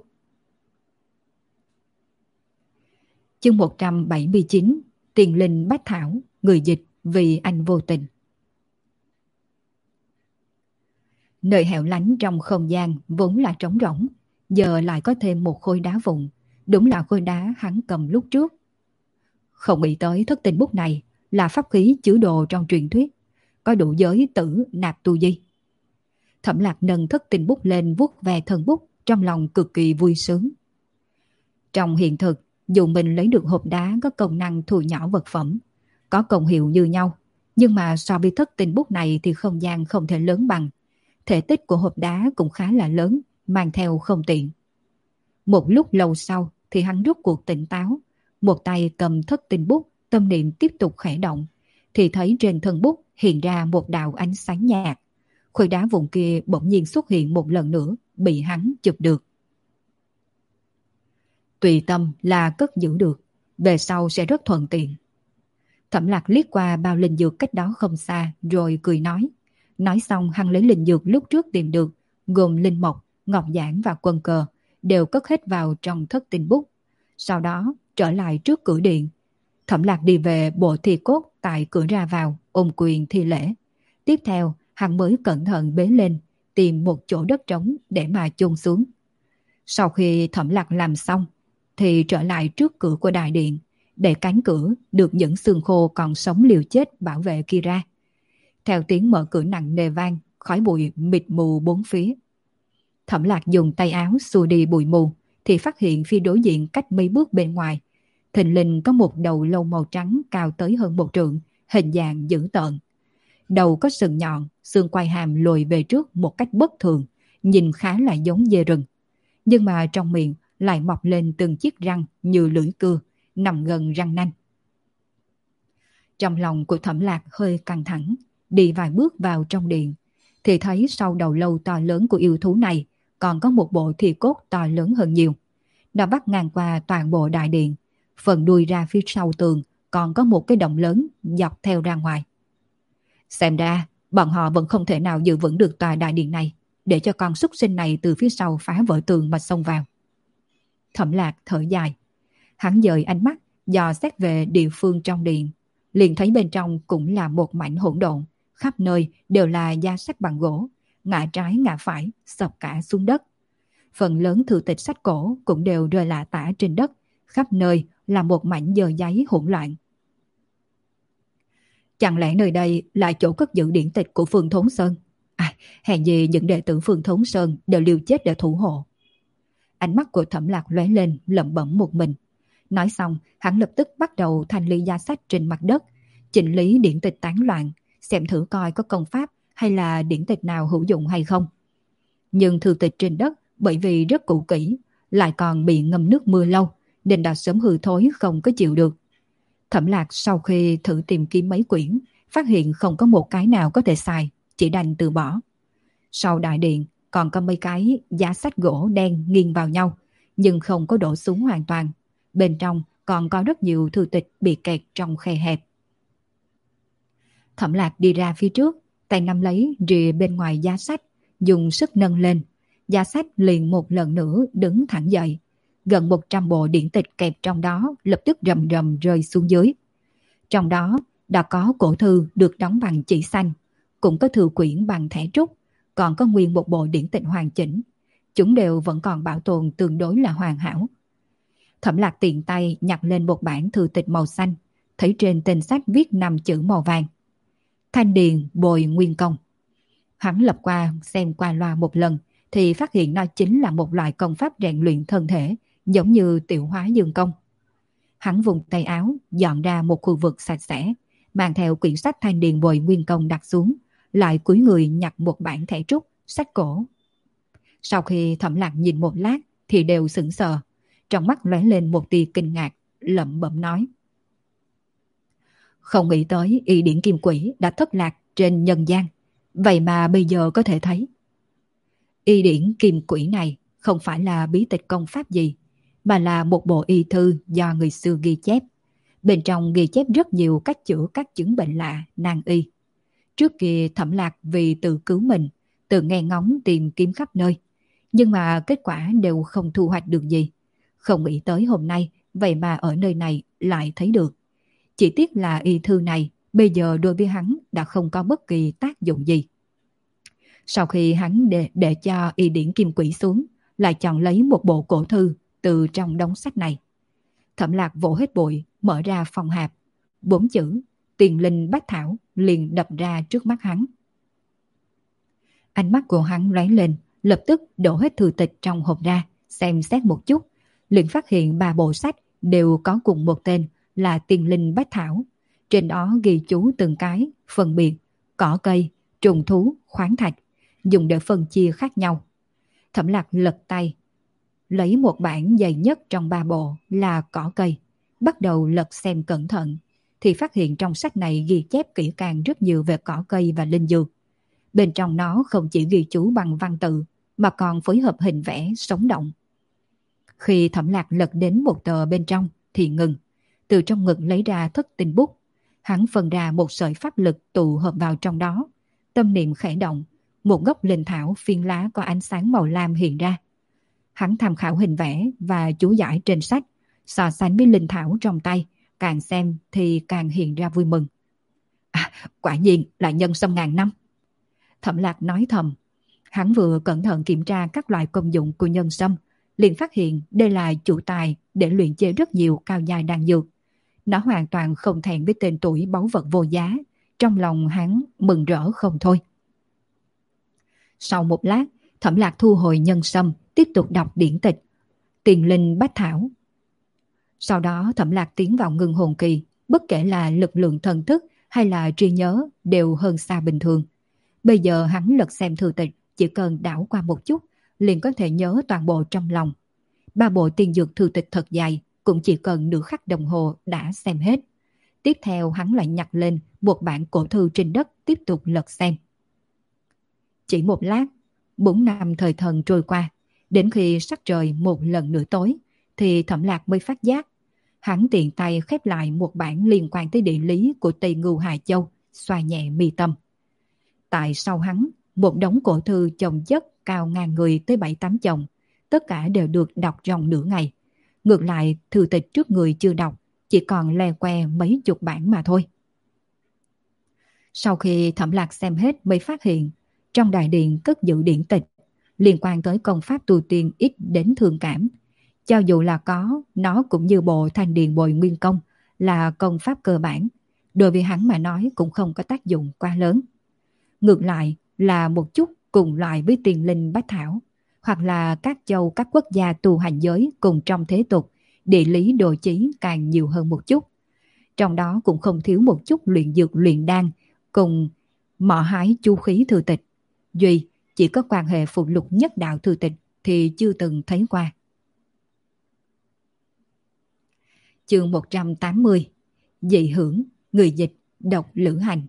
Chương 179, Tiền linh bách thảo, người dịch vì anh vô tình. Nơi hẻo lánh trong không gian vốn là trống rỗng, giờ lại có thêm một khối đá vụn, đúng là khối đá hắn cầm lúc trước. Không nghĩ tới thất tinh bút này là pháp khí chứa đồ trong truyền thuyết, có đủ giới tử nạp tu di. Thẩm Lạc nâng thất tinh bút lên vuốt ve thân bút, trong lòng cực kỳ vui sướng. Trong hiện thực, dù mình lấy được hộp đá có công năng thu nhỏ vật phẩm, có công hiệu như nhau, nhưng mà so với thất tinh bút này thì không gian không thể lớn bằng. Thể tích của hộp đá cũng khá là lớn, mang theo không tiện. Một lúc lâu sau thì hắn rút cuộc tỉnh táo, một tay cầm thất tinh bút, tâm niệm tiếp tục khẽ động, thì thấy trên thân bút hiện ra một đạo ánh sáng nhạt. Khối đá vụn kia bỗng nhiên xuất hiện một lần nữa, bị hắn chụp được. Tùy tâm là cất giữ được, về sau sẽ rất thuận tiện. Thẩm Lạc liếc qua bao linh dược cách đó không xa, rồi cười nói. Nói xong hắn lấy linh dược lúc trước tìm được, gồm linh mộc, ngọc giản và quân cờ, đều cất hết vào trong thất tinh bút. Sau đó trở lại trước cửa điện. Thẩm Lạc đi về bộ thi cốt tại cửa ra vào, ôm quyền thi lễ. Tiếp theo hắn mới cẩn thận bế lên, tìm một chỗ đất trống để mà chôn xuống. Sau khi Thẩm Lạc làm xong, thì trở lại trước cửa của đại điện, để cánh cửa được những xương khô còn sống liều chết bảo vệ kia ra. Theo tiếng mở cửa nặng nề vang, khói bụi mịt mù bốn phía. Thẩm Lạc dùng tay áo xua đi bụi mù, thì phát hiện phía đối diện cách mấy bước bên ngoài, thình lình có một đầu lâu màu trắng cao tới hơn 1 trượng, hình dạng dữ tợn. Đầu có sừng nhọn, xương quai hàm lồi về trước một cách bất thường, nhìn khá là giống dê rừng. Nhưng mà trong miệng lại mọc lên từng chiếc răng như lưỡi cưa, nằm gần răng nanh. Trong lòng của Thẩm Lạc hơi căng thẳng, đi vài bước vào trong điện, thì thấy sau đầu lâu to lớn của yêu thú này còn có một bộ thi cốt to lớn hơn nhiều. Nó vắt ngang qua toàn bộ đại điện, phần đuôi ra phía sau tường còn có một cái động lớn dọc theo ra ngoài. Xem ra bọn họ vẫn không thể nào giữ vững được tòa đại điện này, để cho con súc sinh này từ phía sau phá vỡ tường mà xông vào. Thẩm Lạc thở dài, hắn dời ánh mắt dò xét về địa phương trong điện, liền thấy bên trong cũng là một mảnh hỗn độn, khắp nơi đều là da sách bằng gỗ, ngả trái ngả phải, sập cả xuống đất. Phần lớn thư tịch sách cổ cũng đều rơi lả tả trên đất, khắp nơi là một mảnh dơ giấy hỗn loạn. Chẳng lẽ nơi đây là chỗ cất giữ điển tịch của Phương Thốn Sơn? Hèn gì những đệ tử Phương Thốn Sơn đều liều chết để thủ hộ. Ánh mắt của Thẩm Lạc lóe lên, lẩm bẩm một mình. Nói xong, hắn lập tức bắt đầu thanh lý gia sách trên mặt đất, chỉnh lý điển tịch tán loạn, xem thử coi có công pháp hay là điển tịch nào hữu dụng hay không. Nhưng thư tịch trên đất bởi vì rất cũ kỹ, lại còn bị ngâm nước mưa lâu, nên đã sớm hư thối không có chịu được. Thẩm Lạc sau khi thử tìm kiếm mấy quyển, phát hiện không có một cái nào có thể xài, chỉ đành từ bỏ. Sau đại điện còn có mấy cái giá sách gỗ đen nghiêng vào nhau, nhưng không có đổ xuống hoàn toàn. Bên trong còn có rất nhiều thư tịch bị kẹt trong khe hẹp. Thẩm Lạc đi ra phía trước, tay nắm lấy rìa bên ngoài giá sách, dùng sức nâng lên. Giá sách liền một lần nữa đứng thẳng dậy. Gần 100 bộ điển tịch kẹp trong đó lập tức rầm rầm rơi xuống dưới. Trong đó đã có cổ thư được đóng bằng chỉ xanh, cũng có thư quyển bằng thẻ trúc, còn có nguyên một bộ điển tịch hoàn chỉnh. Chúng đều vẫn còn bảo tồn tương đối là hoàn hảo. Thẩm Lạc tiện tay nhặt lên một bản thư tịch màu xanh, thấy trên tên sách viết 5 chữ màu vàng: Thanh Điền Bồi Nguyên Công. Hắn lật qua xem qua loa một lần thì phát hiện nó chính là một loại công pháp rèn luyện thân thể, giống như Tiểu Hóa Dương Công. Hắn vùng tay áo dọn ra một khu vực sạch sẽ, mang theo quyển sách Thanh Điền Bồi Nguyên Công đặt xuống, lại cúi người nhặt một bản thẻ trúc, sách cổ. Sau khi Thẩm Lạc nhìn một lát thì đều sững sờ, trong mắt lóe lên một tia kinh ngạc, lẩm bẩm nói: Không nghĩ tới y điển kim quỷ đã thất lạc trên nhân gian, vậy mà bây giờ có thể thấy. Y điển kim quỷ này không phải là bí tịch công pháp gì, mà là một bộ y thư do người xưa ghi chép. Bên trong ghi chép rất nhiều cách chữa các chứng bệnh lạ, nan y. Trước kia Thẩm Lạc vì tự cứu mình, tự nghe ngóng tìm kiếm khắp nơi, nhưng mà kết quả đều không thu hoạch được gì. Không nghĩ tới hôm nay, vậy mà ở nơi này lại thấy được. Chỉ tiếc là y thư này bây giờ đối với hắn đã không có bất kỳ tác dụng gì. Sau khi hắn để cho y điển kim quỷ xuống, lại chọn lấy một bộ cổ thư từ trong đống sách này. Thẩm Lạc vỗ hết bụi, mở ra phòng hạp. 4 chữ Tiền Linh Bách Thảo liền đập ra trước mắt hắn. Ánh mắt của hắn lóe lên, lập tức đổ hết thư tịch trong hộp ra, xem xét một chút, liền phát hiện 3 bộ sách đều có cùng một tên là Tiền Linh Bách Thảo. Trên đó ghi chú từng cái, phân biệt cỏ cây, trùng thú, khoáng thạch, dùng để phân chia khác nhau. Thẩm Lạc lật tay, lấy một bản dày nhất trong 3 bộ là cỏ cây, bắt đầu lật xem cẩn thận, thì phát hiện trong sách này ghi chép kỹ càng rất nhiều về cỏ cây và linh dược. Bên trong nó không chỉ ghi chú bằng văn tự, mà còn phối hợp hình vẽ sống động. Khi Thẩm Lạc lật đến một tờ bên trong thì ngừng, từ trong ngực lấy ra thất tinh bút. Hắn phân ra một sợi pháp lực tụ hợp vào trong đó, tâm niệm khẽ động, một gốc linh thảo phiên lá có ánh sáng màu lam hiện ra. Hắn tham khảo hình vẽ và chú giải trên sách, so sánh với linh thảo trong tay, càng xem thì càng hiện ra vui mừng. Quả nhiên là nhân sâm ngàn năm. Thẩm Lạc nói thầm. Hắn vừa cẩn thận kiểm tra các loại công dụng của nhân sâm, liền phát hiện đây là chủ tài để luyện chế rất nhiều cao giai đan dược. Nó hoàn toàn không thẹn với tên tuổi báu vật vô giá. Trong lòng hắn mừng rỡ không thôi. Sau một lát, Thẩm Lạc thu hồi nhân sâm, tiếp tục đọc điển tịch Tiền Linh Bách Thảo. Sau đó Thẩm Lạc tiến vào ngưng hồn kỳ, bất kể là lực lượng thần thức hay là trí nhớ đều hơn xa bình thường. Bây giờ hắn lật xem thư tịch, chỉ cần đảo qua một chút liền có thể nhớ toàn bộ trong lòng. 3 bộ tiên dược thư tịch thật dài, cũng chỉ cần nửa khắc đồng hồ đã xem hết. Tiếp theo hắn lại nhặt lên một bản cổ thư trên đất, tiếp tục lật xem. Chỉ một lát, 4 năm thời thần trôi qua, đến khi sắc trời một lần nữa tối thì Thẩm Lạc mới phát giác. Hắn tiện tay khép lại một bản liên quan tới địa lý của Tây Ngưu Hà Châu, xoa nhẹ mi tâm. Tại sau hắn, một đống cổ thư chồng chất cao ngang người tới 7-8 chồng, tất cả đều được đọc trong nửa ngày. Ngược lại, thư tịch trước người chưa đọc, chỉ còn le que mấy chục bản mà thôi. Sau khi Thẩm Lạc xem hết mới phát hiện, trong đại điện cất giữ điển tịch liên quan tới công pháp tu tiên ít đến thương cảm. Cho dù là có, nó cũng như bộ Thanh Điền Bồi Nguyên Công là công pháp cơ bản, đối với hắn mà nói cũng không có tác dụng quá lớn. Ngược lại là một chút cùng loại với Tiền Linh Bách Thảo, hoặc là các châu các quốc gia tu hành giới cùng trong thế tục, địa lý đồ chí càng nhiều hơn một chút. Trong đó cũng không thiếu một chút luyện dược luyện đan cùng mỏ hái chu khí thư tịch. Duy chỉ có quan hệ phụ lục nhất đạo thư tịch thì chưa từng thấy qua. Chương 180. Dị hưởng, người dịch, độc lữ hành.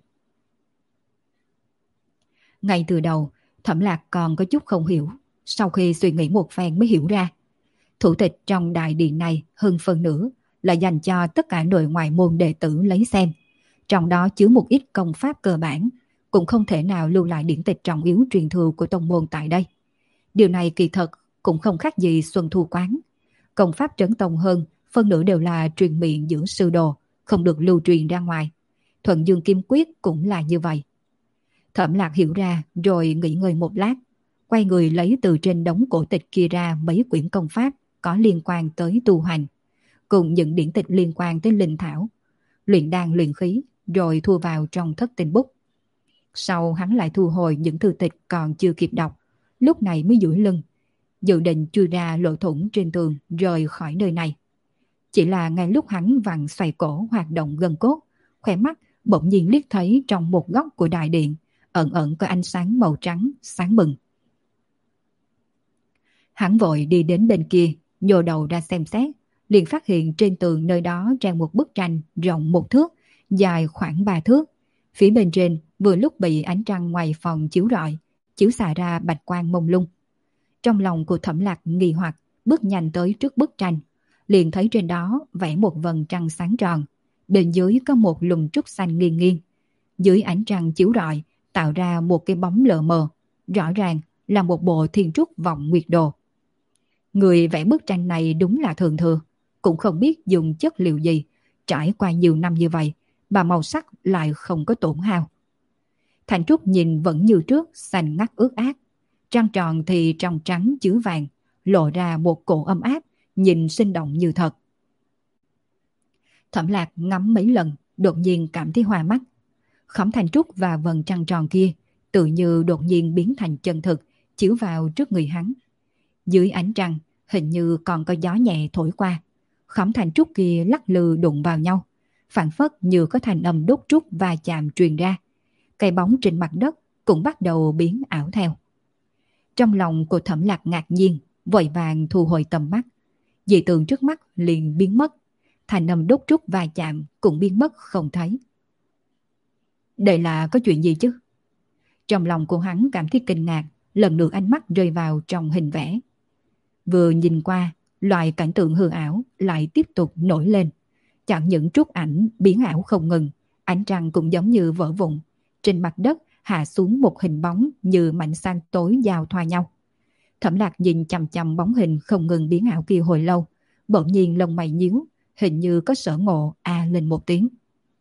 Ngay từ đầu, Thẩm Lạc còn có chút không hiểu, sau khi suy nghĩ một phen mới hiểu ra. Thủ tịch trong đại điện này hơn phần nữa là dành cho tất cả nội ngoại môn đệ tử lấy xem. trong đó chứa một ít công pháp cơ bản, cũng không thể nào lưu lại điển tịch trọng yếu truyền thừa của tông môn tại đây. Điều này kỳ thật cũng không khác gì Xuân Thu Quán. Công pháp trấn tông hơn, phân nửa đều là truyền miệng giữa sư đồ, không được lưu truyền ra ngoài. Thuận Dương Kim Quyết cũng là như vậy. Thẩm Lạc hiểu ra rồi nghỉ ngơi một lát, quay người lấy từ trên đống cổ tịch kia ra mấy quyển công pháp có liên quan tới tu hành, cùng những điển tịch liên quan tới linh thảo, luyện đan luyện khí, rồi thu vào trong thất tinh bút. Sau hắn lại thu hồi những thư tịch còn chưa kịp đọc, lúc này mới duỗi lưng, dự định chui ra lỗ thủng trên tường rời khỏi nơi này. Chỉ là ngay lúc hắn vặn xoay cổ hoạt động gân cốt, khóe mắt bỗng nhiên liếc thấy trong một góc của đại điện ẩn ẩn có ánh sáng màu trắng sáng bừng. Hắn vội đi đến bên kia, nhô đầu ra xem xét, liền phát hiện trên tường nơi đó treo một bức tranh rộng 1 thước, dài khoảng 3 thước. Phía bên trên vừa lúc bị ánh trăng ngoài phòng chiếu rọi, chiếu xạ ra bạch quang mông lung. Trong lòng của Thẩm Lạc nghi hoặc, bước nhanh tới trước bức tranh, liền thấy trên đó vẽ một vầng trăng sáng tròn, bên dưới có một lùm trúc xanh nghiêng nghiêng. Dưới ánh trăng chiếu rọi tạo ra một cái bóng lờ mờ, rõ ràng là một bộ thiên trúc vọng nguyệt đồ. Người vẽ bức tranh này đúng là thượng thừa, cũng không biết dùng chất liệu gì, trải qua nhiều năm như vậy mà màu sắc lại không có tổn hao. Thành trúc nhìn vẫn như trước, xanh ngắt ướt át, trăng tròn thì trong trắng chứa vàng, lộ ra một cổ ấm áp, nhìn sinh động như thật. Thẩm Lạc ngắm mấy lần, đột nhiên cảm thấy hoa mắt. Khóm thành trúc và vầng trăng tròn kia tự như đột nhiên biến thành chân thực, chiếu vào trước người hắn. Dưới ánh trăng, hình như còn có gió nhẹ thổi qua. Khóm thành trúc kia lắc lư đụng vào nhau, phảng phất như có thanh âm đốt trúc và chạm truyền ra. Cây bóng trên mặt đất cũng bắt đầu biến ảo theo. Trong lòng của Thẩm Lạc ngạc nhiên, vội vàng thu hồi tầm mắt. Dị tượng trước mắt liền biến mất, thanh âm đốt trúc và chạm cũng biến mất không thấy. Đây là có chuyện gì chứ? Trong lòng của hắn cảm thấy kinh ngạc, lần lượt ánh mắt rơi vào trong hình vẽ. Vừa nhìn qua, loại cảnh tượng hư ảo lại tiếp tục nổi lên. Chẳng những trúc ảnh biến ảo không ngừng, ánh trăng cũng giống như vỡ vụn. Trên mặt đất hạ xuống một hình bóng như mảnh san tối giao thoa nhau. Thẩm Lạc nhìn chằm chằm bóng hình không ngừng biến ảo kia hồi lâu, bỗng nhiên lông mày nhíu, hình như có sở ngộ lên một tiếng.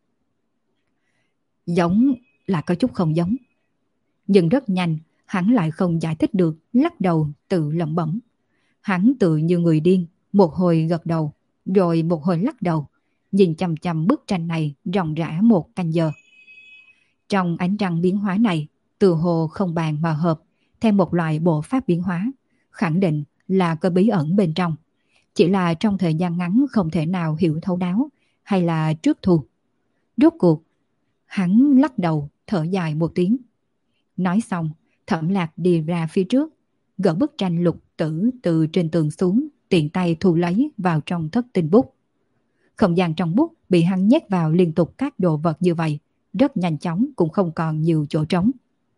Giống là có chút không giống. Nhưng rất nhanh, hắn lại không giải thích được, lắc đầu tự lẩm bẩm. Hắn tự như người điên, một hồi gật đầu, rồi một hồi lắc đầu, nhìn chằm chằm bức tranh này ròng rã 1 canh giờ. Trong ánh trăng biến hóa này, từ hồ không bàn mà hợp, theo một loại bộ pháp biến hóa, khẳng định là có bí ẩn bên trong. Chỉ là trong thời gian ngắn không thể nào hiểu thấu đáo, hay là trước thu. Rốt cuộc, hắn lắc đầu, thở dài một tiếng. Nói xong, Thẩm Lạc đi ra phía trước, gỡ bức tranh lục tử từ trên tường xuống, tiện tay thu lấy vào trong thất tinh bút. Không gian trong bút bị hắn nhét vào liên tục các đồ vật như vậy, rất nhanh chóng cũng không còn nhiều chỗ trống.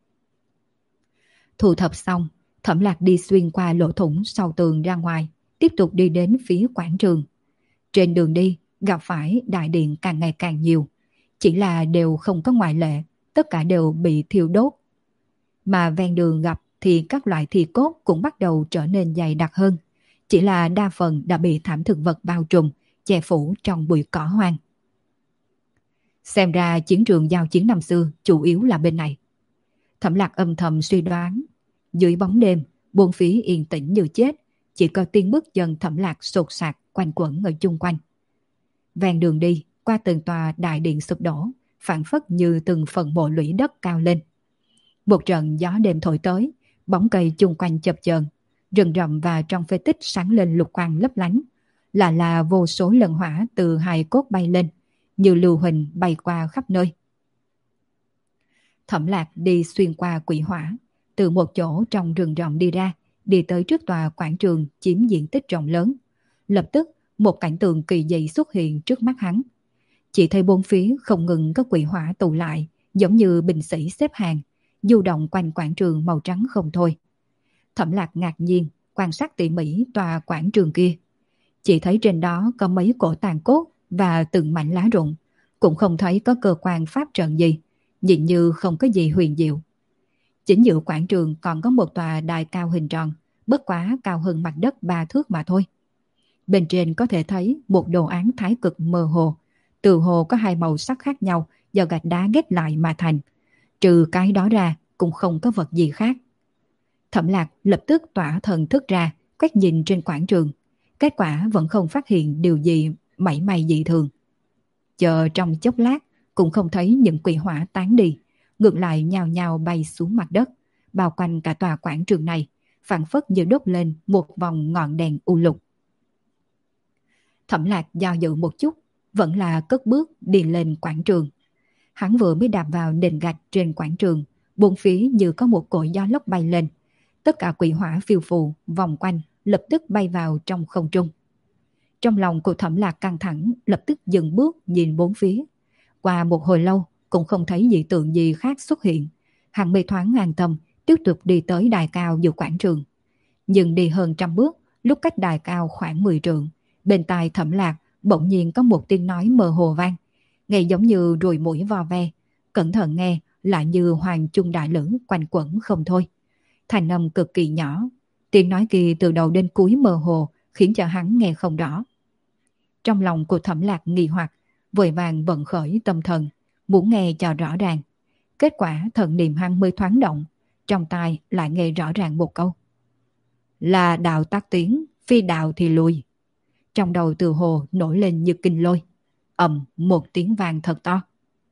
Thu thập xong, Thẩm Lạc đi xuyên qua lỗ thủng sau tường ra ngoài, tiếp tục đi đến phía quảng trường. Trên đường đi, gặp phải đại điện càng ngày càng nhiều, chỉ là đều không có ngoại lệ, tất cả đều bị thiêu đốt. Mà ven đường gặp thì các loại thi cốt cũng bắt đầu trở nên dày đặc hơn, chỉ là đa phần đã bị thảm thực vật bao trùm, che phủ trong bụi cỏ hoang. Xem ra chiến trường giao chiến năm xưa chủ yếu là bên này. Thẩm Lạc âm thầm suy đoán. Dưới bóng đêm, bốn phía yên tĩnh như chết, chỉ có tiếng bước chân Thẩm Lạc sột soạt quanh quẩn ở chung quanh. Ven đường đi, qua từng tòa đại điện sụp đổ, phảng phất như từng phần mộ lũy đất cao lên. Một trận gió đêm thổi tới, bóng cây chung quanh chập chờn, rừng rậm và trong phế tích sáng lên lục quang lấp lánh, là vô số lần hỏa từ hài cốt bay lên, như lưu huỳnh bay qua khắp nơi. Thẩm Lạc đi xuyên qua quỷ hỏa, từ một chỗ trong rừng rậm đi ra, đi tới trước tòa quảng trường chiếm diện tích rộng lớn. Lập tức, một cảnh tượng kỳ dị xuất hiện trước mắt hắn. Chỉ thấy bốn phía không ngừng có quỷ hỏa tụ lại, giống như binh sĩ xếp hàng, du động quanh quảng trường màu trắng không thôi. Thẩm Lạc ngạc nhiên, quan sát tỉ mỉ tòa quảng trường kia. Chỉ thấy trên đó có mấy cổ tàn cốt và từng mảnh lá rụng, cũng không thấy có cơ quan pháp trận gì, nhìn như không có gì huyền diệu. Chính giữa quảng trường còn có một tòa đài cao hình tròn, bất quá cao hơn mặt đất 3 thước mà thôi. Bên trên có thể thấy một đồ án thái cực mơ hồ, từ hồ có hai màu sắc khác nhau do gạch đá ghép lại mà thành. Trừ cái đó ra cũng không có vật gì khác. Thẩm Lạc lập tức tỏa thần thức ra, quét nhìn trên quảng trường. Kết quả vẫn không phát hiện điều gì mảy may dị thường. Chờ trong chốc lát cũng không thấy những quỷ hỏa tán đi, ngược lại nhào nhào bay xuống mặt đất, bao quanh cả tòa quảng trường này, phảng phất như đốt lên một vòng ngọn đèn u lục. Thẩm Lạc do dự một chút, vẫn là cất bước đi lên quảng trường. Hắn vừa mới đạp vào nền gạch trên quảng trường, bốn phía như có một cội gió lốc bay lên. Tất cả quỷ hỏa phiêu phù vòng quanh, lập tức bay vào trong không trung. Trong lòng của Thẩm Lạc căng thẳng, lập tức dừng bước nhìn bốn phía. Qua một hồi lâu cũng không thấy dị tượng gì khác xuất hiện. Hắn mới thoáng an tâm, tiếp tục đi tới đài cao giữa quảng trường. Nhưng đi hơn 100 bước, lúc cách đài cao khoảng 10 trượng, bên tai Thẩm Lạc bỗng nhiên có một tiếng nói mơ hồ vang, nghe giống như ruồi muỗi vò ve. Cẩn thận nghe lại như hoàng chung đại lữ quanh quẩn không thôi. Thành âm cực kỳ nhỏ, tiếng nói kia từ đầu đến cuối mơ hồ, khiến cho hắn nghe không rõ. Trong lòng của Thẩm Lạc nghi hoặc, vội vàng vận khởi tâm thần, muốn nghe cho rõ ràng. Kết quả thần niệm hắn mới thoáng động, trong tai lại nghe rõ ràng một câu: là đạo tác tiếng, phi đạo thì lùi. Trong đầu từ hồ nổi lên như kinh lôi, ầm một tiếng vang thật to.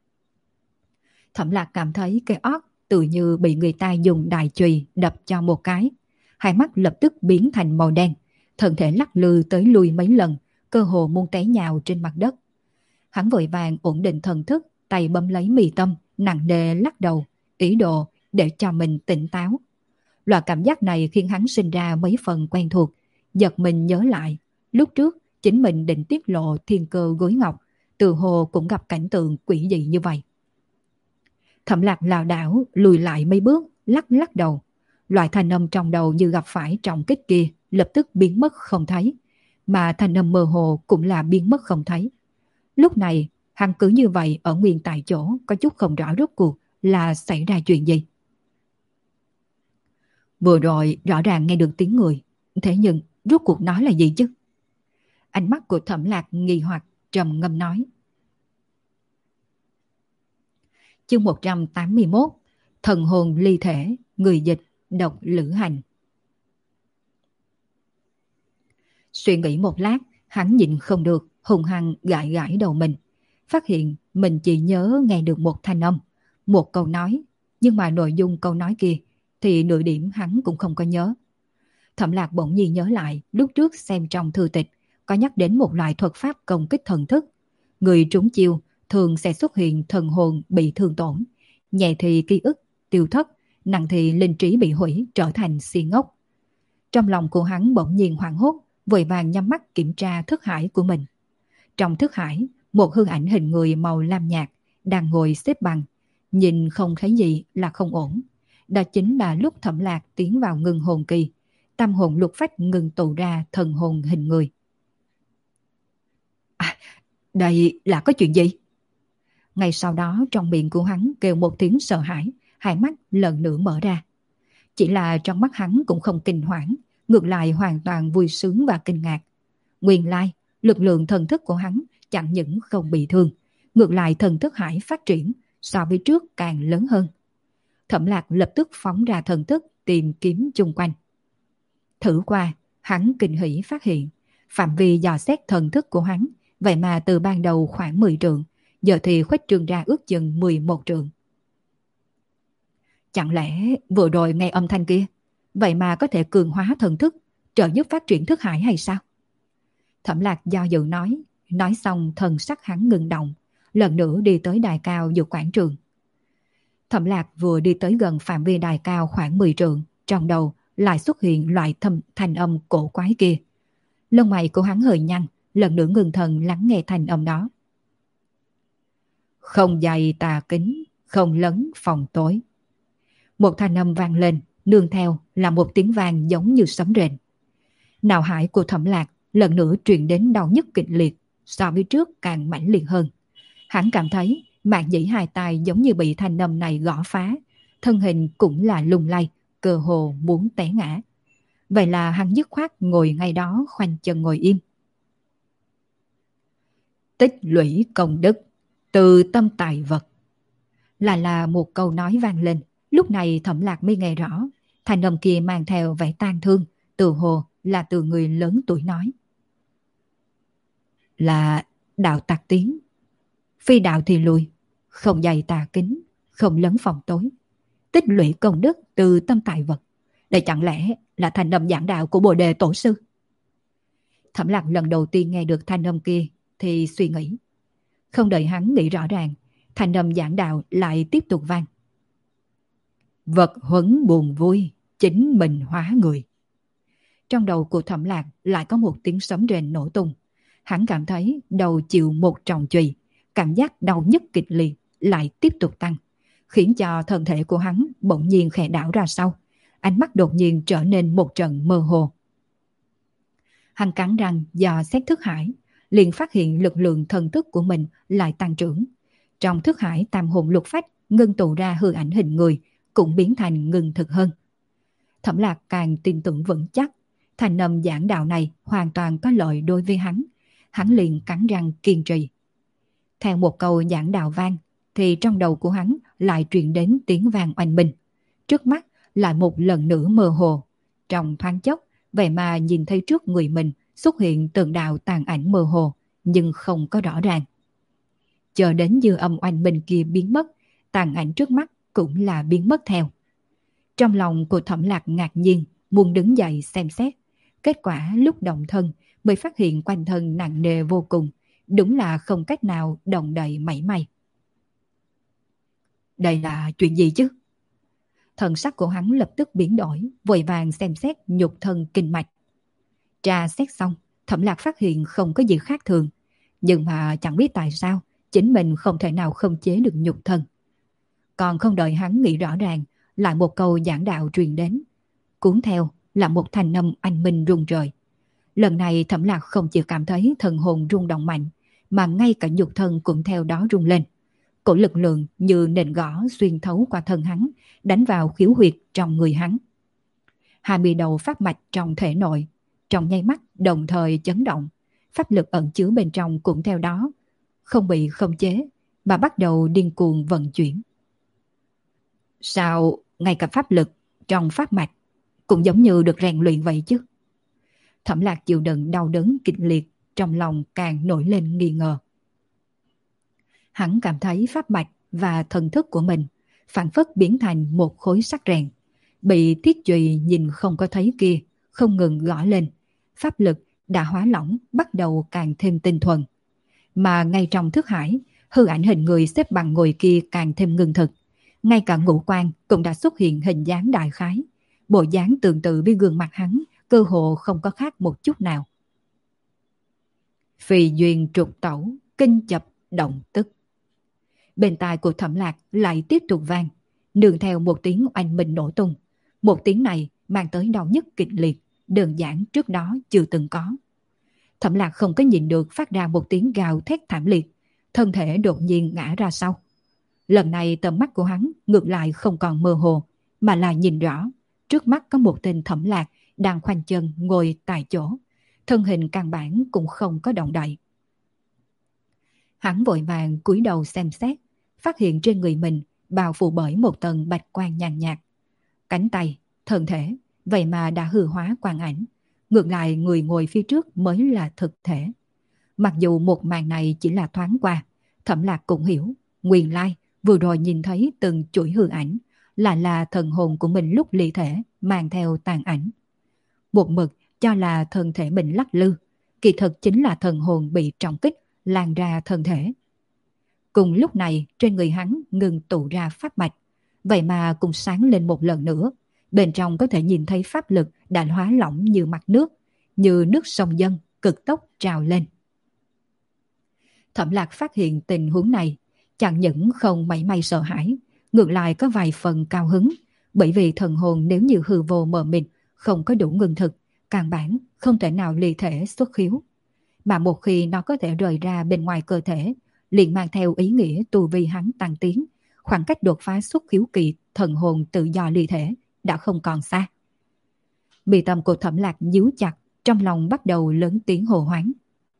Thẩm Lạc cảm thấy cái ót tự như bị người ta dùng đại chùy đập cho một cái, hai mắt lập tức biến thành màu đen, thân thể lắc lư tới lui mấy lần, cơ hồ muốn té nhào trên mặt đất. Hắn vội vàng ổn định thần thức, tay bấm lấy mi tâm, nặng nề lắc đầu, ý đồ để cho mình tỉnh táo. Loại cảm giác này khiến hắn sinh ra mấy phần quen thuộc, giật mình nhớ lại, lúc trước chính mình định tiết lộ thiên cơ gối ngọc, từ hồ cũng gặp cảnh tượng quỷ dị như vậy. Thẩm Lạc lảo đảo lùi lại mấy bước, lắc lắc đầu. Loại thanh âm trong đầu như gặp phải trọng kích kia lập tức biến mất không thấy, mà thanh âm mơ hồ cũng là biến mất không thấy. Lúc này hắn cứ như vậy ở nguyên tại chỗ, có chút không rõ rốt cuộc là xảy ra chuyện gì. Vừa rồi rõ ràng nghe được tiếng người, thế nhưng rốt cuộc nói là gì chứ? Ánh mắt của Thẩm Lạc nghi hoặc, trầm ngâm nói. Chương 181, thần hồn ly thể, người dịch, độc lữ hành. Suy nghĩ một lát, hắn nhịn không được, hùng hăng gãi gãi đầu mình. Phát hiện mình chỉ nhớ nghe được một thanh âm, một câu nói, nhưng mà nội dung câu nói kia thì nửa điểm hắn cũng không có nhớ. Thẩm Lạc bỗng nhiên nhớ lại lúc trước xem trong thư tịch có nhắc đến một loại thuật pháp công kích thần thức. Người trúng chiêu thường sẽ xuất hiện thần hồn bị thương tổn, nhẹ thì ký ức tiêu thất, nặng thì linh trí bị hủy trở thành si ngốc. Trong lòng của hắn bỗng nhiên hoảng hốt, vội vàng nhắm mắt kiểm tra thức hải của mình. Trong thức hải, một hư ảnh hình người màu lam nhạt đang ngồi xếp bằng, nhìn không thấy gì là không ổn. Đó chính là lúc Thẩm Lạc tiến vào ngưng hồn kỳ, tâm hồn lục phách ngừng tụ ra thần hồn hình người. Đây là có chuyện gì? Ngay sau đó trong miệng của hắn kêu một tiếng sợ hãi, hai mắt lần nữa mở ra. Chỉ là trong mắt hắn cũng không kinh hoảng, ngược lại hoàn toàn vui sướng và kinh ngạc. Nguyên lai, lực lượng thần thức của hắn chẳng những không bị thương, ngược lại thần thức hải phát triển so với trước càng lớn hơn. Thẩm Lạc lập tức phóng ra thần thức tìm kiếm chung quanh. Thử qua, hắn kinh hỉ phát hiện phạm vi dò xét thần thức của hắn vậy mà từ ban đầu khoảng 10 trượng, giờ thì khuếch trương ra ước chừng 11 trượng. Chẳng lẽ vừa rồi nghe âm thanh kia, vậy mà có thể cường hóa thần thức, trợ giúp phát triển thức hải hay sao? Thẩm Lạc do dự nói xong thần sắc hắn ngừng động, lần nữa đi tới đài cao giữa quảng trường. Thẩm Lạc vừa đi tới gần phạm vi đài cao khoảng 10 trượng, trong đầu lại xuất hiện loại thanh âm cổ quái kia. Lông mày của hắn hơi nhăn, lần nữa ngừng thần lắng nghe thanh âm đó. Không dày tà kính, không lấn phòng tối. Một thanh âm vang lên, nương theo là một tiếng vang giống như sấm rền. Não hải của Thẩm Lạc lần nữa truyền đến đau nhức kịch liệt, so với trước càng mãnh liệt hơn. Hắn cảm thấy mạn dĩ hai tay giống như bị thanh âm này gõ phá, thân hình cũng là lung lay, cơ hồ muốn té ngã. Vậy là hắn dứt khoát ngồi ngay đó khoanh chân ngồi im. Tích lũy công đức, từ tâm tài vật. Là một câu nói vang lên. Lúc này Thẩm Lạc mới nghe rõ, thanh âm kia mang theo vẻ tang thương, từ hồ là từ người lớn tuổi nói. Là đạo tặc tiếng, phi đạo thì lùi, không dày tà kính, không lấn phòng tối, tích lũy công đức từ tâm tài vật. Đây chẳng lẽ là thanh âm giảng đạo của Bồ Đề Tổ sư? Thẩm Lạc lần đầu tiên nghe được thanh âm kia thì suy nghĩ. Không đợi hắn nghĩ rõ ràng, thanh âm giảng đạo lại tiếp tục vang. Vật huấn buồn vui, chính mình hóa người. Trong đầu của Thẩm Lạc lại có một tiếng sấm rền nổ tung. Hắn cảm thấy đầu chịu một tròng chùy, cảm giác đau nhức kịch liệt lại tiếp tục tăng, khiến cho thân thể của hắn bỗng nhiên khẽ đảo ra sau, ánh mắt đột nhiên trở nên một trận mơ hồ. Hắn cắn răng dò xét thức hải, liền phát hiện lực lượng thần thức của mình lại tăng trưởng. Trong thức hải tam hồn lục phách ngưng tụ ra hư ảnh hình người cũng biến thành ngưng thực hơn. Thẩm Lạc càng tin tưởng vững chắc, thành âm giảng đạo này hoàn toàn có lợi đối với hắn. Hắn liền cắn răng kiên trì. Theo một câu giảng đạo vang, thì trong đầu của hắn lại truyền đến tiếng vang oanh minh. Trước mắt lại một lần nữa mơ hồ. Trong thoáng chốc, vậy mà nhìn thấy trước người mình xuất hiện từng đạo tàn ảnh mơ hồ, nhưng không có rõ ràng. Chờ đến dư âm oanh minh kia biến mất, tàn ảnh trước mắt cũng là biến mất theo. Trong lòng của Thẩm Lạc ngạc nhiên, muốn đứng dậy xem xét. Kết quả lúc động thân mới phát hiện quanh thân nặng nề vô cùng, đúng là không cách nào động đậy mảy may. Đây là chuyện gì chứ? Thần sắc của hắn lập tức biến đổi, vội vàng xem xét nhục thân kinh mạch. Tra xét xong, Thẩm Lạc phát hiện không có gì khác thường, nhưng mà chẳng biết tại sao chính mình không thể nào khống chế được nhục thân. Còn không đợi hắn nghĩ rõ ràng, lại một câu giảng đạo truyền đến. Cuốn theo là một thanh âm anh minh rung rời. Lần này Thẩm Lạc không chỉ cảm thấy thần hồn rung động mạnh, mà ngay cả nhục thân cũng theo đó rung lên. Cổ lực lượng như nền gõ xuyên thấu qua thân hắn, đánh vào khiếu huyệt trong người hắn. 20 đầu pháp mạch trong thể nội, trong nháy mắt đồng thời chấn động, pháp lực ẩn chứa bên trong cũng theo đó, không bị khống chế, mà bắt đầu điên cuồng vận chuyển. Sao ngay cả pháp lực trong pháp mạch cũng giống như được rèn luyện vậy chứ? Thẩm Lạc chịu đựng đau đớn kịch liệt, trong lòng càng nổi lên nghi ngờ. Hắn cảm thấy pháp mạch và thần thức của mình phản phất biến thành một khối sắt rèn, bị thiết chùy nhìn không có thấy kia không ngừng gõ lên, pháp lực đã hóa lỏng, bắt đầu càng thêm tinh thuần. Mà ngay trong thức hải, hư ảnh hình người xếp bằng ngồi kia càng thêm ngưng thực, ngay cả ngũ quan cũng đã xuất hiện hình dáng đại khái, bộ dáng tương tự với gương mặt hắn, cơ hồ không có khác một chút nào. Phì duyên trục tẩu, kinh chập động tức. Bên tai của Thẩm Lạc lại tiếp tục vang, nương theo một tiếng oanh minh nổ tung. Một tiếng này mang tới đau nhức kịch liệt, đơn giản trước đó chưa từng có. Thẩm Lạc không có nhìn được phát ra một tiếng gào thét thảm liệt, thân thể đột nhiên ngã ra sau. Lần này tầm mắt của hắn ngược lại không còn mơ hồ, mà là nhìn rõ, trước mắt có một tên Thẩm Lạc đang khoanh chân ngồi tại chỗ, thân hình căn bản cũng không có động đậy. Hắn vội vàng cúi đầu xem xét, phát hiện trên người mình bao phủ bởi một tầng bạch quang nhàn nhạt. Cánh tay, thân thể, vậy mà đã hư hóa quang ảnh. Ngược lại người ngồi phía trước mới là thực thể. Mặc dù một màn này chỉ là thoáng qua, Thẩm Lạc cũng hiểu, nguyên lai vừa rồi nhìn thấy từng chuỗi hư ảnh là thần hồn của mình lúc ly thể mang theo tàn ảnh. Một mực cho là thân thể mình lắc lư, kỳ thực chính là thần hồn bị trọng kích lan ra thân thể. Cùng lúc này trên người hắn ngừng tụ ra pháp mạch, vậy mà cũng sáng lên một lần nữa. Bên trong có thể nhìn thấy pháp lực đã hóa lỏng như mặt nước, như nước sông dâng cực tốc trào lên. Thẩm Lạc phát hiện tình huống này, chẳng những không mảy may sợ hãi, ngược lại có vài phần cao hứng, bởi vì thần hồn nếu như hư vô mờ mịt, không có đủ ngưng thực, căn bản không thể nào ly thể xuất khiếu. Mà một khi nó có thể rời ra bên ngoài cơ thể, liền mang theo ý nghĩa tu vi hắn tăng tiến, khoảng cách đột phá xuất khiếu kỳ thần hồn tự do ly thể đã không còn xa. Mi tâm của Thẩm Lạc nhíu chặt, trong lòng bắt đầu lớn tiếng hô hoáng.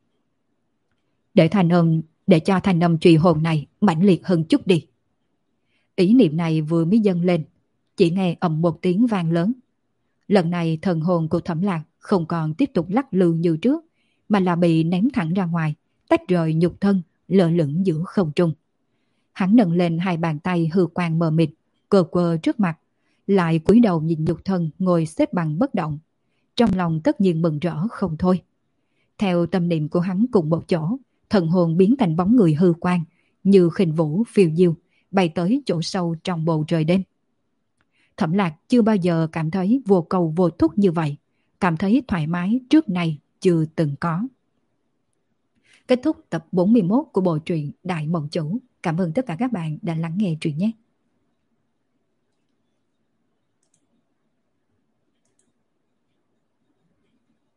Để cho thanh âm trùy hồn này mãnh liệt hơn chút đi. Ý niệm này vừa mới dâng lên, chỉ nghe ầm một tiếng vang lớn. Lần này thần hồn của Thẩm Lạc không còn tiếp tục lắc lư như trước, mà là bị ném thẳng ra ngoài, tách rời nhục thân, lơ lửng giữa không trung. Hắn nâng lên hai bàn tay hư quang mờ mịt, cờ quờ trước mặt, lại cúi đầu nhìn nhục thân ngồi xếp bằng bất động. Trong lòng tất nhiên mừng rỡ không thôi. Theo tâm niệm của hắn cùng một chỗ, thần hồn biến thành bóng người hư quang, như khinh vũ phiêu diêu, bay tới chỗ sâu trong bầu trời đêm. Thẩm Lạc chưa bao giờ cảm thấy vô cầu vô thúc như vậy, cảm thấy thoải mái trước nay chưa từng có. Kết thúc tập 41 của bộ truyện Đại Mộng Chủ. Cảm ơn tất cả các bạn đã lắng nghe truyện nhé.